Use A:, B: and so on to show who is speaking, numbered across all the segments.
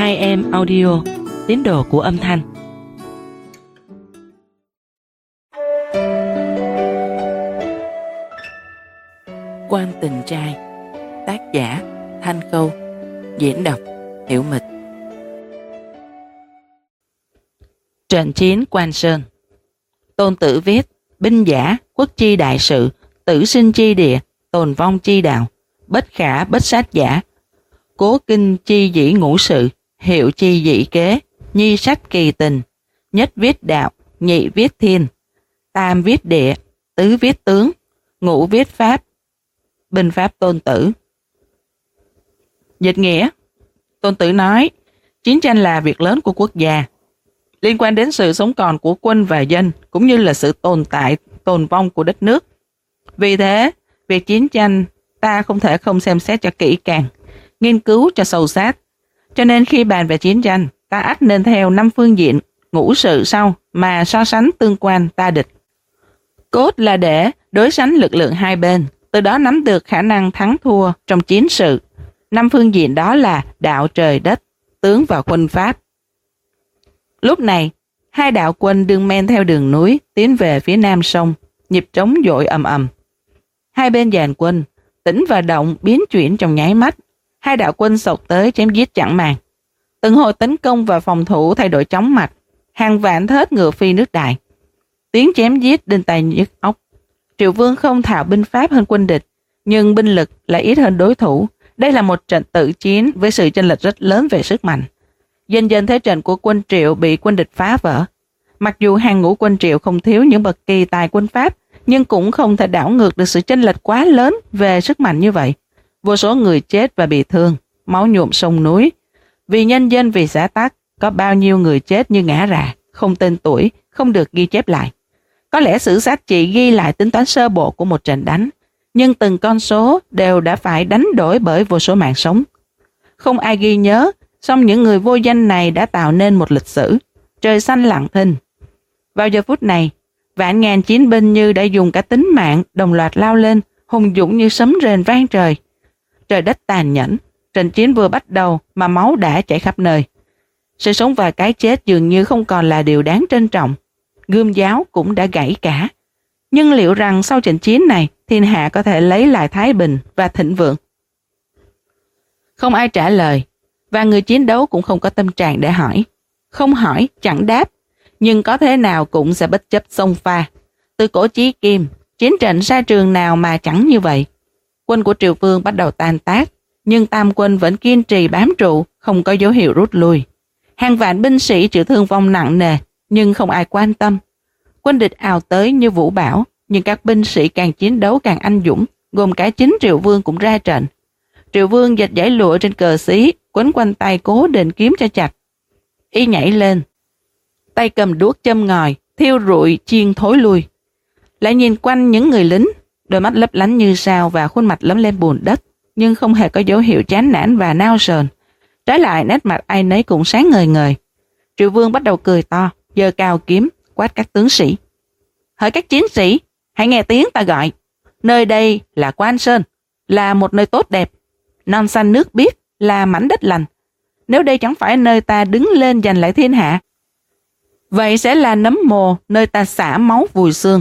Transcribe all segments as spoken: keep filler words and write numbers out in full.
A: Hai em audio, tín đồ của âm thanh. Quan Tình Trai, tác giả Thanh Câu, diễn đọc Hiểu Mịch. Trận chiến Quan Sơn. Tôn Tử viết: binh giả, quốc chi đại sự, tử sinh chi địa, tồn vong chi đạo, bất khả bất sát giả. Cố kinh chi dĩ ngũ sự, hiệu chi dĩ kế, nhi sách kỳ tình. Nhất viết đạo, nhị viết thiên, tam viết địa, tứ viết tướng, ngũ viết pháp. Binh pháp Tôn Tử. Dịch nghĩa: Tôn Tử nói, chiến tranh là việc lớn của quốc gia, liên quan đến sự sống còn của quân và dân, cũng như là sự tồn tại, tồn vong của đất nước. Vì thế, việc chiến tranh ta không thể không xem xét cho kỹ càng, nghiên cứu cho sâu sát. Cho nên khi bàn về chiến tranh, ta ắt nên theo năm phương diện ngũ sự sau mà so sánh tương quan ta địch. Cốt là để đối sánh lực lượng hai bên, từ đó nắm được khả năng thắng thua trong chiến sự. Năm phương diện đó là đạo trời đất, tướng và quân pháp. Lúc này, hai đạo quân đương men theo đường núi tiến về phía nam sông, nhịp trống dội ầm ầm. Hai bên dàn quân, tĩnh và động biến chuyển trong nháy mắt. Hai đạo quân xộc tới chém giết chẳng màng. Từng hồi tấn công và phòng thủ thay đổi chóng mặt, hàng vạn thớt ngựa phi nước đại. Tiếng chém giết đinh tai nhức óc. Triệu Vương không thạo binh pháp hơn quân địch, nhưng binh lực lại ít hơn đối thủ. Đây là một trận tử chiến với sự chênh lệch rất lớn về sức mạnh. Dần dần thế trận của quân Triệu bị quân địch phá vỡ. Mặc dù hàng ngũ quân Triệu không thiếu những bậc kỳ tài quân pháp, nhưng cũng không thể đảo ngược được sự chênh lệch quá lớn về sức mạnh như vậy. Vô số người chết và bị thương, máu nhuộm sông núi. Vì nhân dân, vì xã tắc, có bao nhiêu người chết như ngã rạ, không tên tuổi, không được ghi chép lại. Có lẽ sử sách chỉ ghi lại tính toán sơ bộ của một trận đánh, nhưng từng con số đều đã phải đánh đổi bởi vô số mạng sống. Không ai ghi nhớ, song những người vô danh này đã tạo nên một lịch sử. Trời xanh lặng thinh. Vào giờ phút này, vạn ngàn chiến binh như đã dùng cả tính mạng đồng loạt lao lên, hùng dũng như sấm rền vang trời. Trời đất tàn nhẫn, trận chiến vừa bắt đầu mà máu đã chảy khắp nơi. Sự sống và cái chết dường như không còn là điều đáng trân trọng. Gươm giáo cũng đã gãy cả. Nhưng liệu rằng sau trận chiến này, thiên hạ có thể lấy lại thái bình và thịnh vượng? Không ai trả lời, và người chiến đấu cũng không có tâm trạng để hỏi. Không hỏi, chẳng đáp, nhưng có thế nào cũng sẽ bất chấp xông pha. Từ cổ chí kim, chiến trận xa trường nào mà chẳng như vậy. Quân của Triệu Vương bắt đầu tan tác, nhưng tam quân vẫn kiên trì bám trụ, không có dấu hiệu rút lui. Hàng vạn binh sĩ chịu thương vong nặng nề, nhưng không ai quan tâm. Quân địch ào tới như vũ bão, nhưng các binh sĩ càng chiến đấu càng anh dũng, gồm cả chính Triệu Vương cũng ra trận. Triệu Vương giật dải lụa trên cờ xí, quấn quanh tay cố định kiếm cho chặt. Y nhảy lên, tay cầm đuốc châm ngòi, thiêu rụi chiên thối lui. Lại nhìn quanh những người lính, đôi mắt lấp lánh như sao và khuôn mặt lấm lem bùn đất, nhưng không hề có dấu hiệu chán nản và nao sờn. Trái lại, nét mặt ai nấy cũng sáng ngời ngời. Triệu Vương bắt đầu cười to, giơ cao kiếm, quát các tướng sĩ. Hỡi các chiến sĩ, hãy nghe tiếng ta gọi. Nơi đây là Quan Sơn, là một nơi tốt đẹp. Non xanh nước biếc, là mảnh đất lành. Nếu đây chẳng phải nơi ta đứng lên giành lại thiên hạ, vậy sẽ là nấm mồ nơi ta xả máu vùi xương.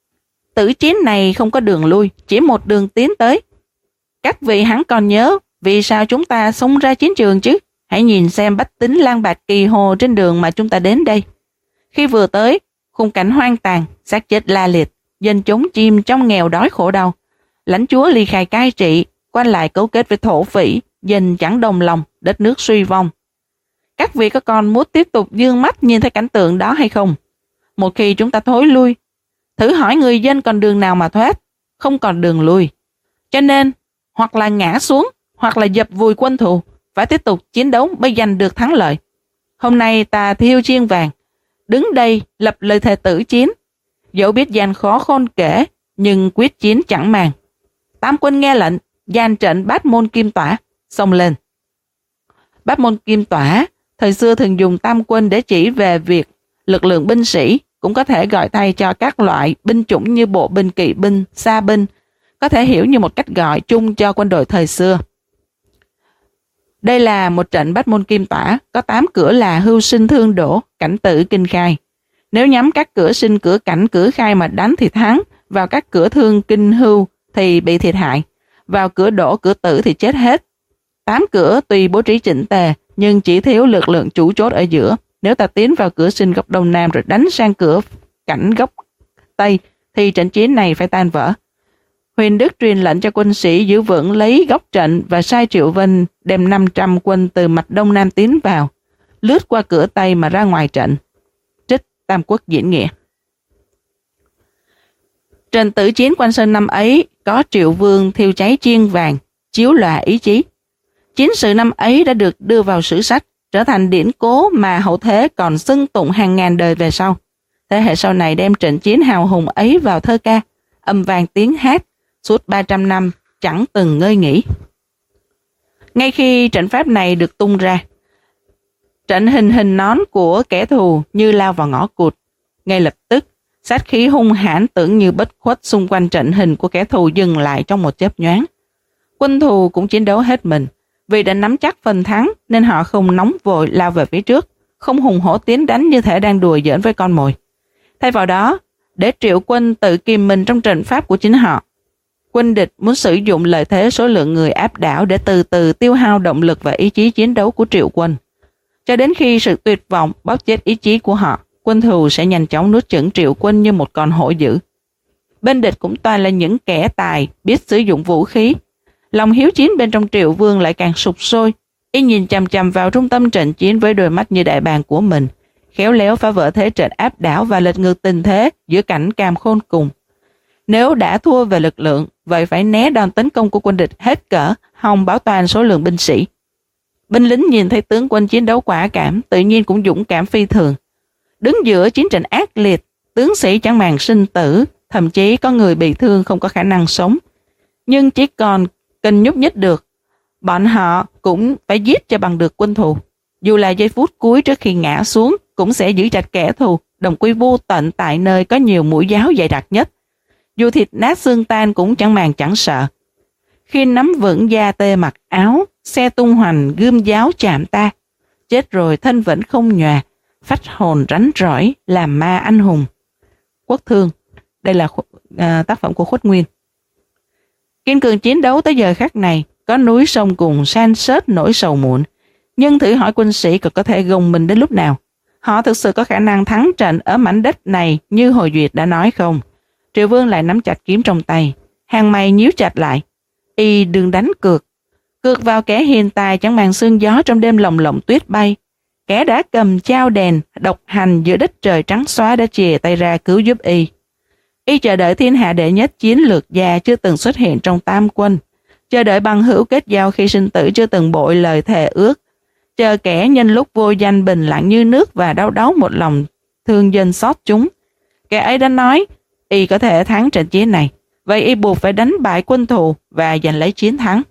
A: Tử chiến này không có đường lui, chỉ một đường tiến tới. Các vị hẳn còn nhớ vì sao chúng ta xông ra chiến trường chứ? Hãy nhìn xem bách tính lang bạt kỳ hồ trên đường mà chúng ta đến đây. Khi vừa tới, khung cảnh hoang tàn, xác chết la liệt, dân chúng chìm trong nghèo đói khổ đau. Lãnh chúa ly khai cai trị, quan lại cấu kết với thổ phỉ, dân chẳng đồng lòng, đất nước suy vong. Các vị có còn muốn tiếp tục dương mắt nhìn thấy cảnh tượng đó hay không? Một khi chúng ta thối lui, thử hỏi người dân còn đường nào mà thoát, không còn đường lui. Cho nên, hoặc là ngã xuống, hoặc là dập vùi quân thù, phải tiếp tục chiến đấu mới giành được thắng lợi. Hôm nay ta thiêu chiên vàng, đứng đây lập lời thề tử chiến. Dẫu biết gian khó khôn kể, nhưng quyết chiến chẳng màng. Tam quân nghe lệnh, dàn trận Bát Môn Kim Tỏa, xông lên. Bát Môn Kim Tỏa, thời xưa thường dùng tam quân để chỉ về việc lực lượng binh sĩ, cũng có thể gọi thay cho các loại binh chủng như bộ binh, kỵ binh, xa binh, có thể hiểu như một cách gọi chung cho quân đội thời xưa. Đây là một trận bát môn kim tỏa, có tám cửa là hưu sinh thương đổ, cảnh tử kinh khai. Nếu nhắm các cửa sinh, cửa cảnh, cửa khai mà đánh thì thắng, vào các cửa thương kinh hưu thì bị thiệt hại, vào cửa đổ, cửa tử thì chết hết. Tám cửa tuy bố trí chỉnh tề, nhưng chỉ thiếu lực lượng chủ chốt ở giữa. Nếu ta tiến vào cửa sinh góc đông nam rồi đánh sang cửa cảnh góc tây, thì trận chiến này phải tan vỡ. Huyền Đức truyền lệnh cho quân sĩ giữ vững lấy góc trận và sai Triệu Vân đem năm trăm quân từ mạch đông nam tiến vào, lướt qua cửa tây mà ra ngoài trận. Trích Tam Quốc diễn nghĩa. Trận tử chiến Quan Sơn năm ấy có Triệu Vương thiêu cháy chiên vàng, chiếu lòa ý chí. Chiến sự năm ấy đã được đưa vào sử sách, trở thành điển cố mà hậu thế còn xưng tụng hàng ngàn đời về sau. Thế hệ sau này đem trận chiến hào hùng ấy vào thơ ca, âm vang tiếng hát, suốt ba trăm năm chẳng từng ngơi nghỉ. Ngay khi trận pháp này được tung ra, trận hình hình nón của kẻ thù như lao vào ngõ cụt. Ngay lập tức, sát khí hung hãn tưởng như bất khuất xung quanh trận hình của kẻ thù dừng lại trong một chớp nhoáng. Quân thù cũng chiến đấu hết mình, vì đã nắm chắc phần thắng nên họ không nóng vội lao về phía trước, không hùng hổ tiến đánh như thể đang đùa giỡn với con mồi. Thay vào đó, để Triệu quân tự kìm mình trong trận pháp của chính họ. Quân địch muốn sử dụng lợi thế số lượng người áp đảo để từ từ tiêu hao động lực và ý chí chiến đấu của Triệu quân. Cho đến khi sự tuyệt vọng bóp chết ý chí của họ, quân thù sẽ nhanh chóng nuốt chửng Triệu quân như một con hổ dữ. Bên địch cũng toàn là những kẻ tài biết sử dụng vũ khí. Lòng hiếu chiến bên trong Triệu Vương lại càng sục sôi. Y nhìn chằm chằm vào trung tâm trận chiến với đôi mắt như đại bàng của mình, khéo léo phá vỡ thế trận áp đảo và lệch ngược tình thế giữa cảnh cam khôn cùng. Nếu đã thua về lực lượng, vậy phải né đòn tấn công của quân địch hết cỡ, hòng bảo toàn số lượng binh sĩ. Binh lính nhìn thấy tướng quân chiến đấu quả cảm, tự nhiên cũng dũng cảm phi thường. Đứng giữa chiến trận ác liệt, tướng sĩ chẳng màng sinh tử, thậm chí có người bị thương không có khả năng sống. Nhưng chỉ còn cần nhúc nhích được, bọn họ cũng phải giết cho bằng được quân thù. Dù là giây phút cuối trước khi ngã xuống, cũng sẽ giữ chặt kẻ thù, đồng quy vô tận tại nơi có nhiều mũi giáo dày đặc nhất. Dù thịt nát xương tan cũng chẳng màng chẳng sợ. Khi nắm vững da tê mặc áo, xe tung hoành gươm giáo chạm ta, chết rồi thân vẫn không nhòa, phách hồn rắn rỏi làm ma anh hùng. Quốc Thương. Đây là uh, tác phẩm của Khuất Nguyên. Kiên cường chiến đấu tới giờ khắc này, có núi sông cùng san sớt nỗi sầu muộn, nhưng thử hỏi quân sĩ còn có thể gồng mình đến lúc nào? Họ thực sự có khả năng thắng trận ở mảnh đất này như Hồi Duyệt đã nói không? Triệu Vương lại nắm chặt kiếm trong tay, hàng mày nhíu chặt lại. Y đừng đánh cược, cược vào kẻ hiền tài chẳng màng sương gió trong đêm lồng lộng tuyết bay. Kẻ đã cầm chao đèn độc hành giữa đất trời trắng xóa đã chìa tay ra cứu giúp Y. Y chờ đợi thiên hạ đệ nhất chiến lược gia chưa từng xuất hiện trong tam quân, chờ đợi bằng hữu kết giao khi sinh tử chưa từng bội lời thề ước, chờ kẻ nhân lúc vô danh bình lặng như nước và đau đáu một lòng thương dân xót chúng. Kẻ ấy đã nói Y có thể thắng trận chiến này, vậy Y buộc phải đánh bại quân thù và giành lấy chiến thắng.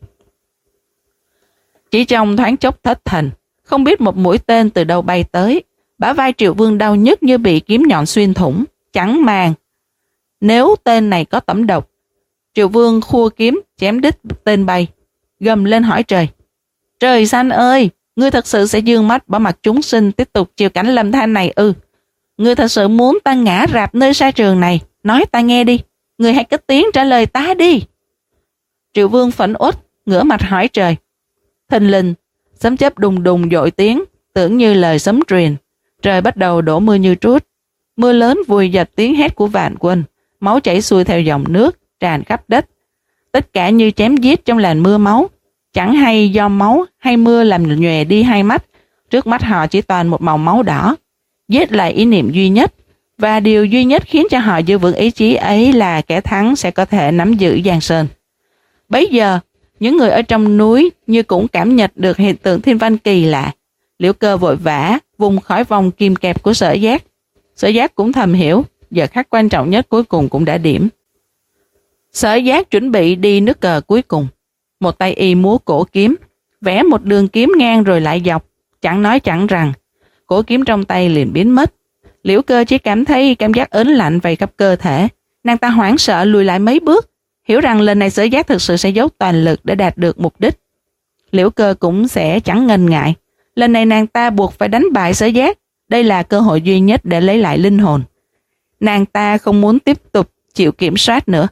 A: Chỉ trong thoáng chốc thất thần, không biết một mũi tên từ đâu bay tới, bả vai Triệu Vương đau nhức như bị kiếm nhọn xuyên thủng, chẳng màng nếu tên này có tẩm độc. Triệu Vương khua kiếm chém đứt tên bay, gầm lên hỏi trời: Trời xanh ơi, ngươi thật sự sẽ dương mắt bỏ mặt chúng sinh tiếp tục chịu cảnh lầm than này ư? Ngươi thật sự muốn ta ngã rạp nơi sa trường này? Nói ta nghe đi, ngươi hãy cất tiếng trả lời ta đi. Triệu Vương phẫn uất ngửa mặt hỏi trời. Thình lình, sấm chớp đùng đùng dội tiếng, tưởng như lời sấm truyền. Trời bắt đầu đổ mưa như trút. Mưa lớn vùi dập tiếng hét của vạn quân, máu chảy xuôi theo dòng nước, tràn khắp đất. Tất cả như chém giết trong làn mưa máu. Chẳng hay do máu hay mưa làm nhòe đi hai mắt, trước mắt họ chỉ toàn một màu máu đỏ. Giết lại ý niệm duy nhất, và điều duy nhất khiến cho họ giữ vững ý chí ấy là kẻ thắng sẽ có thể nắm giữ Giang Sơn. Bấy giờ, những người ở trong núi như cũng cảm nhận được hiện tượng thiên văn kỳ lạ. Liễu Cơ vội vã vùng khỏi vòng kìm kẹp của Sở Giác. Sở Giác cũng thầm hiểu, giờ khắc quan trọng nhất cuối cùng cũng đã điểm. Sở Giác chuẩn bị đi nước cờ cuối cùng. Một tay y múa cổ kiếm, vẽ một đường kiếm ngang rồi lại dọc, chẳng nói chẳng rằng. Cổ kiếm trong tay liền biến mất. Liễu Cơ chỉ cảm thấy cảm giác ớn lạnh vây khắp cơ thể. Nàng ta hoảng sợ lùi lại mấy bước, hiểu rằng lần này Sở Giác thực sự sẽ dốc toàn lực để đạt được mục đích. Liễu Cơ cũng sẽ chẳng ngần ngại. Lần này nàng ta buộc phải đánh bại Sở Giác. Đây là cơ hội duy nhất để lấy lại linh hồn. Nàng ta không muốn tiếp tục chịu kiểm soát nữa.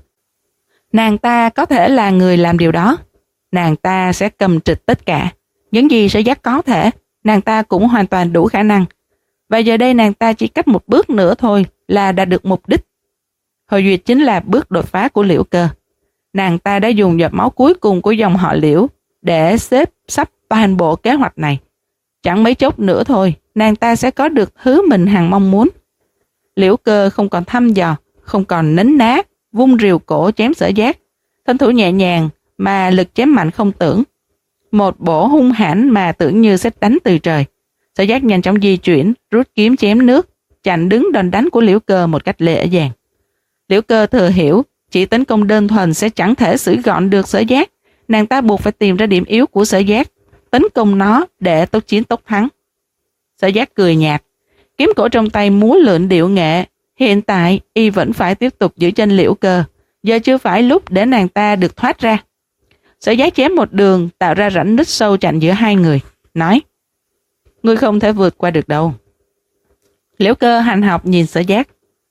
A: Nàng ta có thể là người làm điều đó. Nàng ta sẽ cầm trịch tất cả. Những gì Sở Giác có thể, nàng ta cũng hoàn toàn đủ khả năng. Và giờ đây nàng ta chỉ cách một bước nữa thôi là đạt được mục đích. Hồi duyệt chính là bước đột phá của Liễu Cơ. Nàng ta đã dùng giọt máu cuối cùng của dòng họ Liễu để xếp sắp toàn bộ kế hoạch này. Chẳng mấy chốc nữa thôi, nàng ta sẽ có được thứ mình hằng mong muốn. Liễu Cơ không còn thăm dò, không còn nấn ná, vung rìu cổ chém Sở Giác. Thân thủ nhẹ nhàng mà lực chém mạnh không tưởng. Một bổ hung hãn mà tưởng như sét đánh từ trời. Sở Giác nhanh chóng di chuyển, rút kiếm chém nước, chặn đứng đòn đánh của Liễu Cơ một cách dễ dàng. Liễu Cơ thừa hiểu, chỉ tấn công đơn thuần sẽ chẳng thể xử gọn được Sở Giác. Nàng ta buộc phải tìm ra điểm yếu của Sở Giác, tấn công nó để tốc chiến tốc thắng. Sở Giác cười nhạt, kiếm cổ trong tay múa lượn điệu nghệ. Hiện tại y vẫn phải tiếp tục giữ chân Liễu Cơ, giờ chưa phải lúc để nàng ta được thoát ra. Sở Giác chém một đường tạo ra rãnh nứt sâu chặn giữa hai người, nói: "Ngươi không thể vượt qua được đâu." Liễu Cơ hành học nhìn Sở Giác.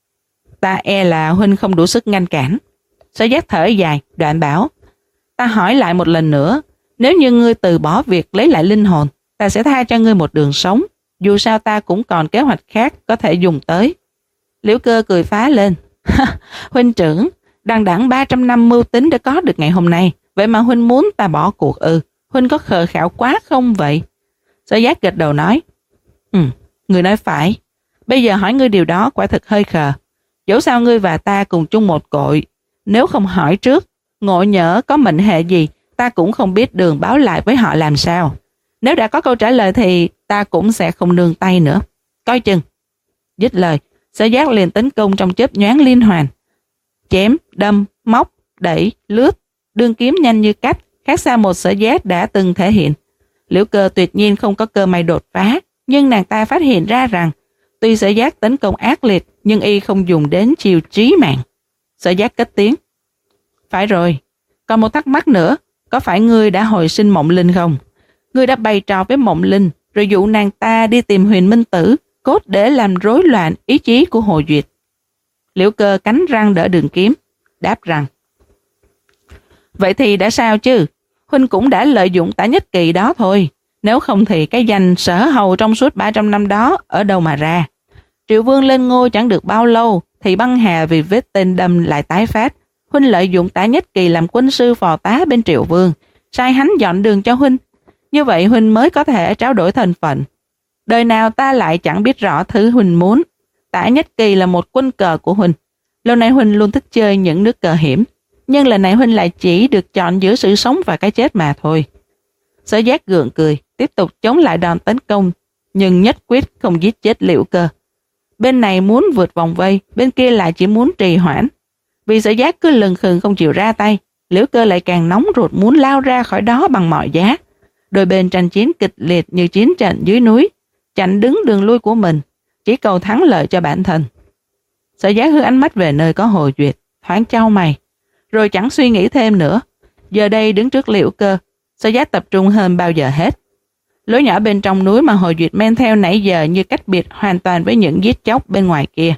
A: "Ta e là huynh không đủ sức ngăn cản." Sở Giác thở dài, đoạn bảo: "Ta hỏi lại một lần nữa, nếu như ngươi từ bỏ việc lấy lại linh hồn, ta sẽ tha cho ngươi một đường sống. Dù sao ta cũng còn kế hoạch khác có thể dùng tới." Liễu Cơ cười phá lên: "Huynh trưởng, đằng đẵng ba trăm năm mưu tính để có được ngày hôm nay, vậy mà huynh muốn ta bỏ cuộc ư? Huynh có khờ khạo quá không vậy?" Sở Giác gật đầu nói: "Ừ, ngươi nói phải. Bây giờ hỏi ngươi điều đó quả thực hơi khờ. Dẫu sao ngươi và ta cùng chung một cội. Nếu không hỏi trước, ngộ nhỡ có mệnh hệ gì, ta cũng không biết đường báo lại với họ làm sao. Nếu đã có câu trả lời thì ta cũng sẽ không nương tay nữa. Coi chừng." Dứt lời, Sở Giác liền tấn công trong chớp nhoáng liên hoàn. Chém, đâm, móc, đẩy, lướt, đường kiếm nhanh như cắt, khác xa một Sở Giác đã từng thể hiện. Liễu Cơ tuyệt nhiên không có cơ may đột phá, nhưng nàng ta phát hiện ra rằng tuy Sở Giác tấn công ác liệt, nhưng y không dùng đến chiêu trí mạng. Sở Giác cất tiếng: "Phải rồi, còn một thắc mắc nữa, có phải ngươi đã hồi sinh Mộng Linh không? Ngươi đã bày trò với Mộng Linh, rồi dụ nàng ta đi tìm Huyền Minh Tử, cốt để làm rối loạn ý chí của Hồ Duyệt." Liễu Cơ cắn răng đỡ đường kiếm, đáp rằng: "Vậy thì đã sao chứ? Huynh cũng đã lợi dụng Tả Nhất Kỳ đó thôi. Nếu không thì cái danh sở hầu trong suốt ba trăm năm đó ở đâu mà ra? Triệu Vương lên ngôi chẳng được bao lâu thì băng hà vì vết tên đâm lại tái phát. Huynh lợi dụng Tả Nhất Kỳ làm quân sư phò tá bên Triệu Vương, sai hắn dọn đường cho huynh. Như vậy huynh mới có thể tráo đổi thân phận. Đời nào ta lại chẳng biết rõ thứ huynh muốn. Tả Nhất Kỳ là một quân cờ của huynh. Lâu nay huynh luôn thích chơi những nước cờ hiểm, nhưng lần này huynh lại chỉ được chọn giữa sự sống và cái chết mà thôi." Sở Giác gượng cười, tiếp tục chống lại đòn tấn công, nhưng nhất quyết không giết chết Liễu Cơ. Bên này muốn vượt vòng vây, bên kia lại chỉ muốn trì hoãn. Vì Sở Giác cứ lừng khừng không chịu ra tay, Liễu Cơ lại càng nóng ruột muốn lao ra khỏi đó bằng mọi giá. Đôi bên tranh chiến kịch liệt như chiến trận dưới núi, chặn đứng đường lui của mình, chỉ cầu thắng lợi cho bản thân. Sở Giác hướng ánh mắt về nơi có Hồ Duyệt, thoáng chau mày, rồi chẳng suy nghĩ thêm nữa. Giờ đây đứng trước Liễu Cơ, Sở Giác tập trung hơn bao giờ hết. Lối nhỏ bên trong núi mà Hồ Duyệt men theo nãy giờ như cách biệt hoàn toàn với những giết chóc bên ngoài kia.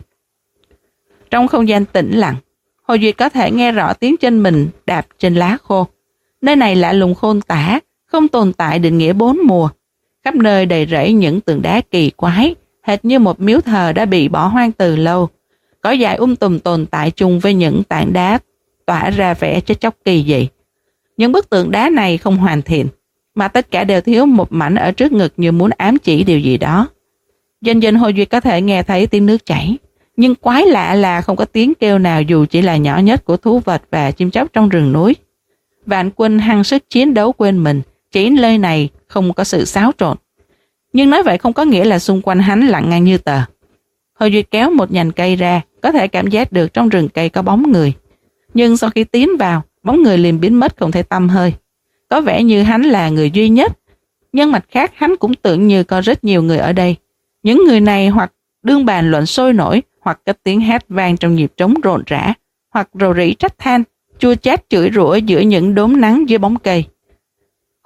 A: Trong không gian tĩnh lặng, Hồ Duyệt có thể nghe rõ tiếng chân mình đạp trên lá khô. Nơi này lạ lùng khôn tả, không tồn tại định nghĩa bốn mùa. Khắp nơi đầy rẫy những tượng đá kỳ quái, hệt như một miếu thờ đã bị bỏ hoang từ lâu. Cỏ dại um tùm tồn tại chung với những tảng đá tỏa ra vẻ chết chóc kỳ dị. Những bức tượng đá này không hoàn thiện, mà tất cả đều thiếu một mảnh ở trước ngực như muốn ám chỉ điều gì đó. Dần dần Hồ Duyệt có thể nghe thấy tiếng nước chảy, nhưng quái lạ là không có tiếng kêu nào dù chỉ là nhỏ nhất của thú vật và chim chóc trong rừng núi. Vạn quân hăng sức chiến đấu quên mình, chỉ nơi này không có sự xáo trộn. Nhưng nói vậy không có nghĩa là xung quanh hắn lặng ngang như tờ. Hồ Duyệt kéo một nhành cây ra, có thể cảm giác được trong rừng cây có bóng người. Nhưng sau khi tiến vào, bóng người liền biến mất không thể tăm hơi. Có vẻ như hắn là người duy nhất, nhưng mặt khác hắn cũng tưởng như có rất nhiều người ở đây. Những người này hoặc đương bàn luận sôi nổi, hoặc cất tiếng hét vang trong nhịp trống rộn rã, hoặc rầu rĩ trách than, chua chát chửi rủa giữa những đốm nắng dưới bóng cây.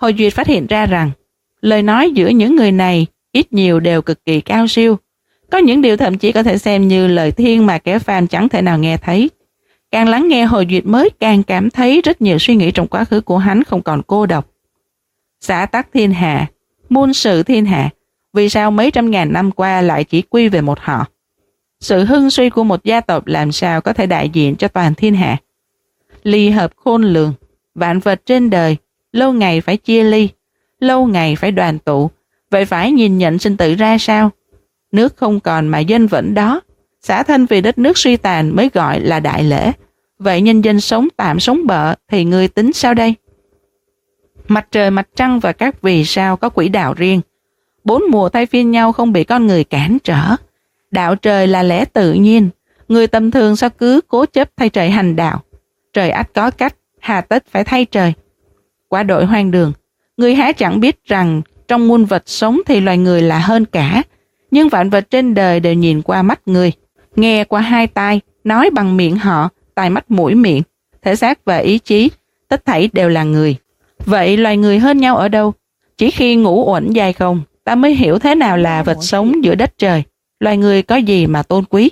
A: Hồi Duyệt phát hiện ra rằng lời nói giữa những người này ít nhiều đều cực kỳ cao siêu. Có những điều thậm chí có thể xem như lời thiên mà kẻ phàm chẳng thể nào nghe thấy. Càng lắng nghe, Hồi Duyệt mới càng cảm thấy rất nhiều suy nghĩ trong quá khứ của hắn không còn cô độc. Xã tắc thiên hạ, muôn sự thiên hạ, vì sao mấy trăm ngàn năm qua lại chỉ quy về một họ? Sự hưng suy của một gia tộc làm sao có thể đại diện cho toàn thiên hạ? Ly hợp khôn lường, vạn vật trên đời, lâu ngày phải chia ly, lâu ngày phải đoàn tụ, vậy phải nhìn nhận sinh tử ra sao? Nước không còn mà dân vẫn đó, xả thân vì đất nước suy tàn mới gọi là đại lễ. Vậy nhân dân sống tạm sống bợ thì ngươi tính sao đây? Mặt trời, mặt trăng và các vì sao có quỹ đạo riêng. Bốn mùa thay phiên nhau không bị con người cản trở. Đạo trời là lẽ tự nhiên, người tầm thường sao cứ cố chấp thay trời hành đạo. Trời ắt có cách, hà tất phải thay trời. Quá đội hoang đường, người há chẳng biết rằng trong muôn vật sống thì loài người là hơn cả, nhưng vạn vật trên đời đều nhìn qua mắt người, nghe qua hai tai, nói bằng miệng họ, tai mắt mũi miệng, thể xác và ý chí, tất thảy đều là người. Vậy loài người hơn nhau ở đâu? Chỉ khi ngủ uẩn dài không, ta mới hiểu thế nào là vật sống giữa đất trời, loài người có gì mà tôn quý.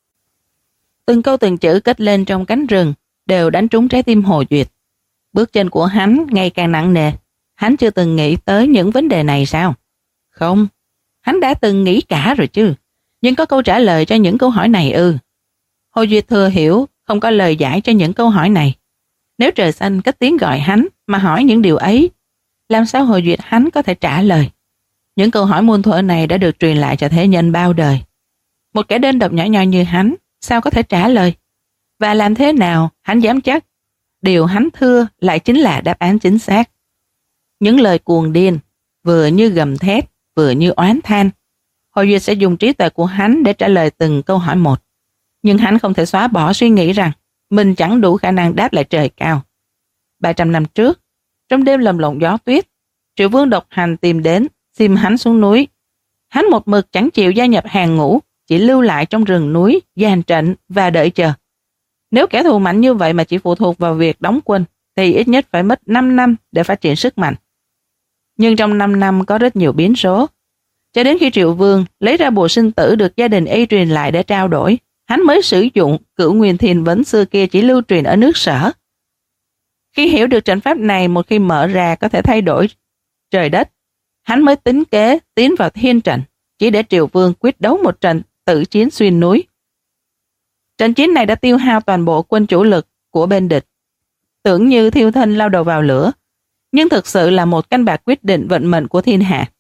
A: Từng câu từng chữ kết lên trong cánh rừng đều đánh trúng trái tim Hồ Duyệt. Bước chân của hắn ngày càng nặng nề. Hắn chưa từng nghĩ tới những vấn đề này sao? Không, hắn đã từng nghĩ cả rồi chứ. Nhưng có câu trả lời cho những câu hỏi này ư? Hồ Duyệt thừa hiểu không có lời giải cho những câu hỏi này. Nếu trời xanh cất tiếng gọi hắn mà hỏi những điều ấy, làm sao Hồ Duyệt hắn có thể trả lời? Những câu hỏi muôn thuở này đã được truyền lại cho thế nhân bao đời. Một kẻ đơn độc nhỏ nhoi như hắn sao có thể trả lời? Và làm thế nào hắn dám chắc điều hắn thưa lại chính là đáp án chính xác? Những lời cuồng điên, vừa như gầm thét, vừa như oán than. Hồ Duyệt sẽ dùng trí tuệ của hắn để trả lời từng câu hỏi một. Nhưng hắn không thể xóa bỏ suy nghĩ rằng mình chẳng đủ khả năng đáp lại trời cao. ba trăm năm trước, trong đêm lầm lộng gió tuyết, Triệu Vương độc hành tìm đến, xin hắn xuống núi. Hắn một mực chẳng chịu gia nhập hàng ngũ, chỉ lưu lại trong rừng núi, dàn trận và đợi chờ. Nếu kẻ thù mạnh như vậy mà chỉ phụ thuộc vào việc đóng quân, thì ít nhất phải mất năm năm để phát triển sức mạnh. Nhưng trong năm năm có rất nhiều biến số. Cho đến khi Triệu Vương lấy ra bùa sinh tử được gia đình y truyền lại để trao đổi, hắn mới sử dụng Cửu Nguyên Thiên Vấn xưa kia chỉ lưu truyền ở nước Sở. Khi hiểu được trận pháp này một khi mở ra có thể thay đổi trời đất, hắn mới tính kế tiến vào thiên trận, chỉ để Triệu Vương quyết đấu một trận tử chiến xuyên núi. Trận chiến này đã tiêu hao toàn bộ quân chủ lực của bên địch, tưởng như thiêu thân lao đầu vào lửa, nhưng thực sự là một canh bạc quyết định vận mệnh của thiên hạ.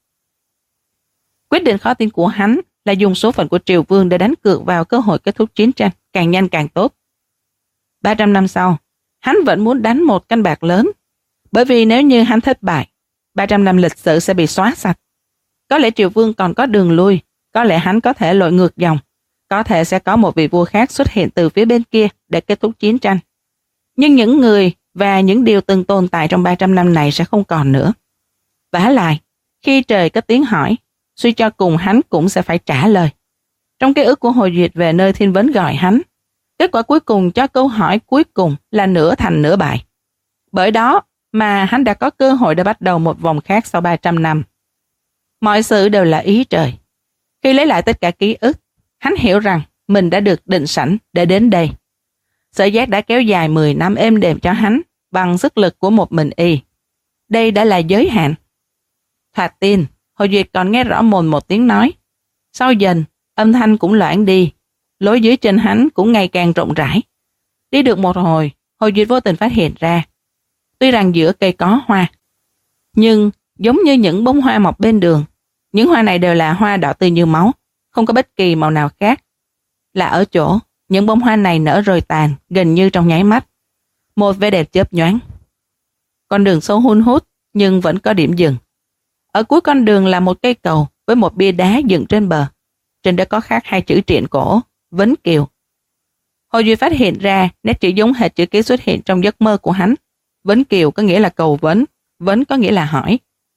A: Quyết định khó tin của hắn là dùng số phận của Triệu Vương để đánh cược vào cơ hội kết thúc chiến tranh, càng nhanh càng tốt. ba trăm năm sau, hắn vẫn muốn đánh một canh bạc lớn, bởi vì nếu như hắn thất bại, ba trăm năm lịch sử sẽ bị xóa sạch. Có lẽ Triệu Vương còn có đường lui, có lẽ hắn có thể lội ngược dòng, có thể sẽ có một vị vua khác xuất hiện từ phía bên kia để kết thúc chiến tranh. Nhưng những người và những điều từng tồn tại trong ba trăm năm này sẽ không còn nữa. Vả lại, khi trời cất tiếng hỏi, suy cho cùng hắn cũng sẽ phải trả lời. Trong ký ức của Hồ Duyệt về nơi Thiên Vấn gọi hắn, kết quả cuối cùng cho câu hỏi cuối cùng là nửa thành nửa bại. Bởi đó mà hắn đã có cơ hội để bắt đầu một vòng khác sau ba trăm năm. Mọi sự đều là ý trời. Khi lấy lại tất cả ký ức, hắn hiểu rằng mình đã được định sẵn để đến đây. Sợi giác đã kéo dài mười năm êm đềm cho hắn bằng sức lực của một mình y. Đây đã là giới hạn. Thoạt tiên, Hồ Duyệt còn nghe rõ mồn một tiếng nói. Sau dần, âm thanh cũng loãng đi, lối dưới chân hắn cũng ngày càng rộng rãi. Đi được một hồi, Hồ Duyệt vô tình phát hiện ra. Tuy rằng giữa cây có hoa, nhưng giống như những bông hoa mọc bên đường, những hoa này đều là hoa đỏ tươi như máu, không có bất kỳ màu nào khác. Là ở chỗ, những bông hoa này nở rồi tàn gần như trong nháy mắt. Một vẻ đẹp chớp nhoáng. Con đường sâu hun hút nhưng vẫn có điểm dừng. Ở cuối con đường là một cây cầu với một bia đá dựng trên bờ. Trên đó có khắc hai chữ triện cổ, Vấn Kiều. Hồ Duy phát hiện ra nét chữ giống hệt chữ ký xuất hiện trong giấc mơ của hắn. Vấn Kiều có nghĩa là cầu vấn, vấn có nghĩa là hỏi.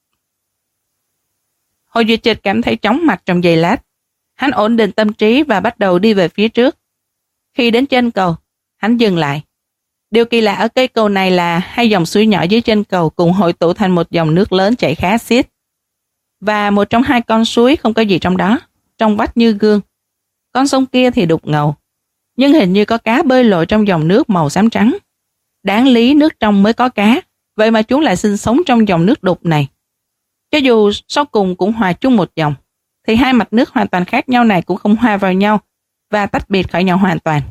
A: Hồ Duy chợt cảm thấy chóng mặt trong giây lát. Hắn ổn định tâm trí và bắt đầu đi về phía trước. Khi đến chân cầu, hắn dừng lại. Điều kỳ lạ ở cây cầu này là hai dòng suối nhỏ dưới chân cầu cùng hội tụ thành một dòng nước lớn chảy khá xiết. Và một trong hai con suối không có gì trong đó, trong vắt như gương. Con sông kia thì đục ngầu, nhưng hình như có cá bơi lội trong dòng nước màu xám trắng. Đáng lý nước trong mới có cá, vậy mà chúng lại sinh sống trong dòng nước đục này. Cho dù sau cùng cũng hòa chung một dòng, thì hai mặt nước hoàn toàn khác nhau này cũng không hòa vào nhau và tách biệt khỏi nhau hoàn toàn.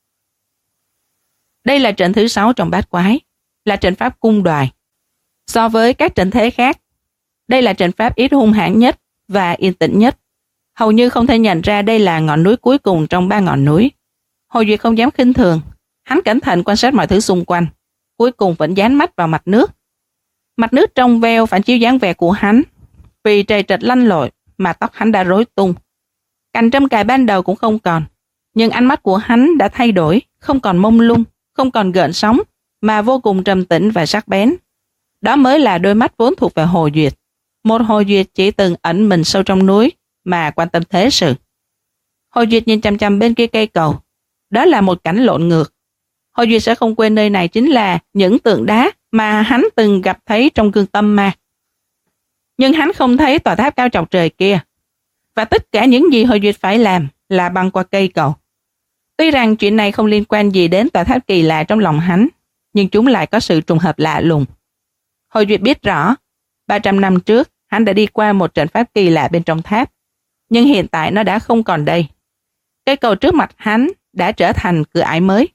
A: Đây là trận thứ sáu trong bát quái, là trận pháp cung đoài. So với các trận thế khác, đây là trận pháp ít hung hãn nhất và yên tĩnh nhất. Hầu như không thể nhận ra đây là ngọn núi cuối cùng trong ba ngọn núi. Hồ Duyệt không dám khinh thường, hắn cẩn thận quan sát mọi thứ xung quanh, cuối cùng vẫn dán mắt vào mặt nước. Mặt nước trong veo phản chiếu dáng vẻ của hắn, vì trời trệt lanh lội mà tóc hắn đã rối tung. Cành trâm cài ban đầu cũng không còn, nhưng ánh mắt của hắn đã thay đổi, không còn mông lung, không còn gợn sóng, mà vô cùng trầm tĩnh và sắc bén. Đó mới là đôi mắt vốn thuộc về Hồ Duyệt. Một Hồ Duyệt chỉ từng ẩn mình sâu trong núi mà quan tâm thế sự. Hồ Duyệt nhìn chằm chằm bên kia cây cầu. Đó là một cảnh lộn ngược. Hồ Duyệt sẽ không quên nơi này chính là những tượng đá mà hắn từng gặp thấy trong gương tâm ma. Nhưng hắn không thấy tòa tháp cao chọc trời kia. Và tất cả những gì Hồ Duyệt phải làm là băng qua cây cầu. Tuy rằng chuyện này không liên quan gì đến tòa tháp kỳ lạ trong lòng hắn, nhưng chúng lại có sự trùng hợp lạ lùng. Hồ Duyệt biết rõ, ba trăm năm trước, hắn đã đi qua một trận pháp kỳ lạ bên trong tháp, nhưng hiện tại nó đã không còn đây. Cây cầu trước mặt hắn đã trở thành cửa ải mới.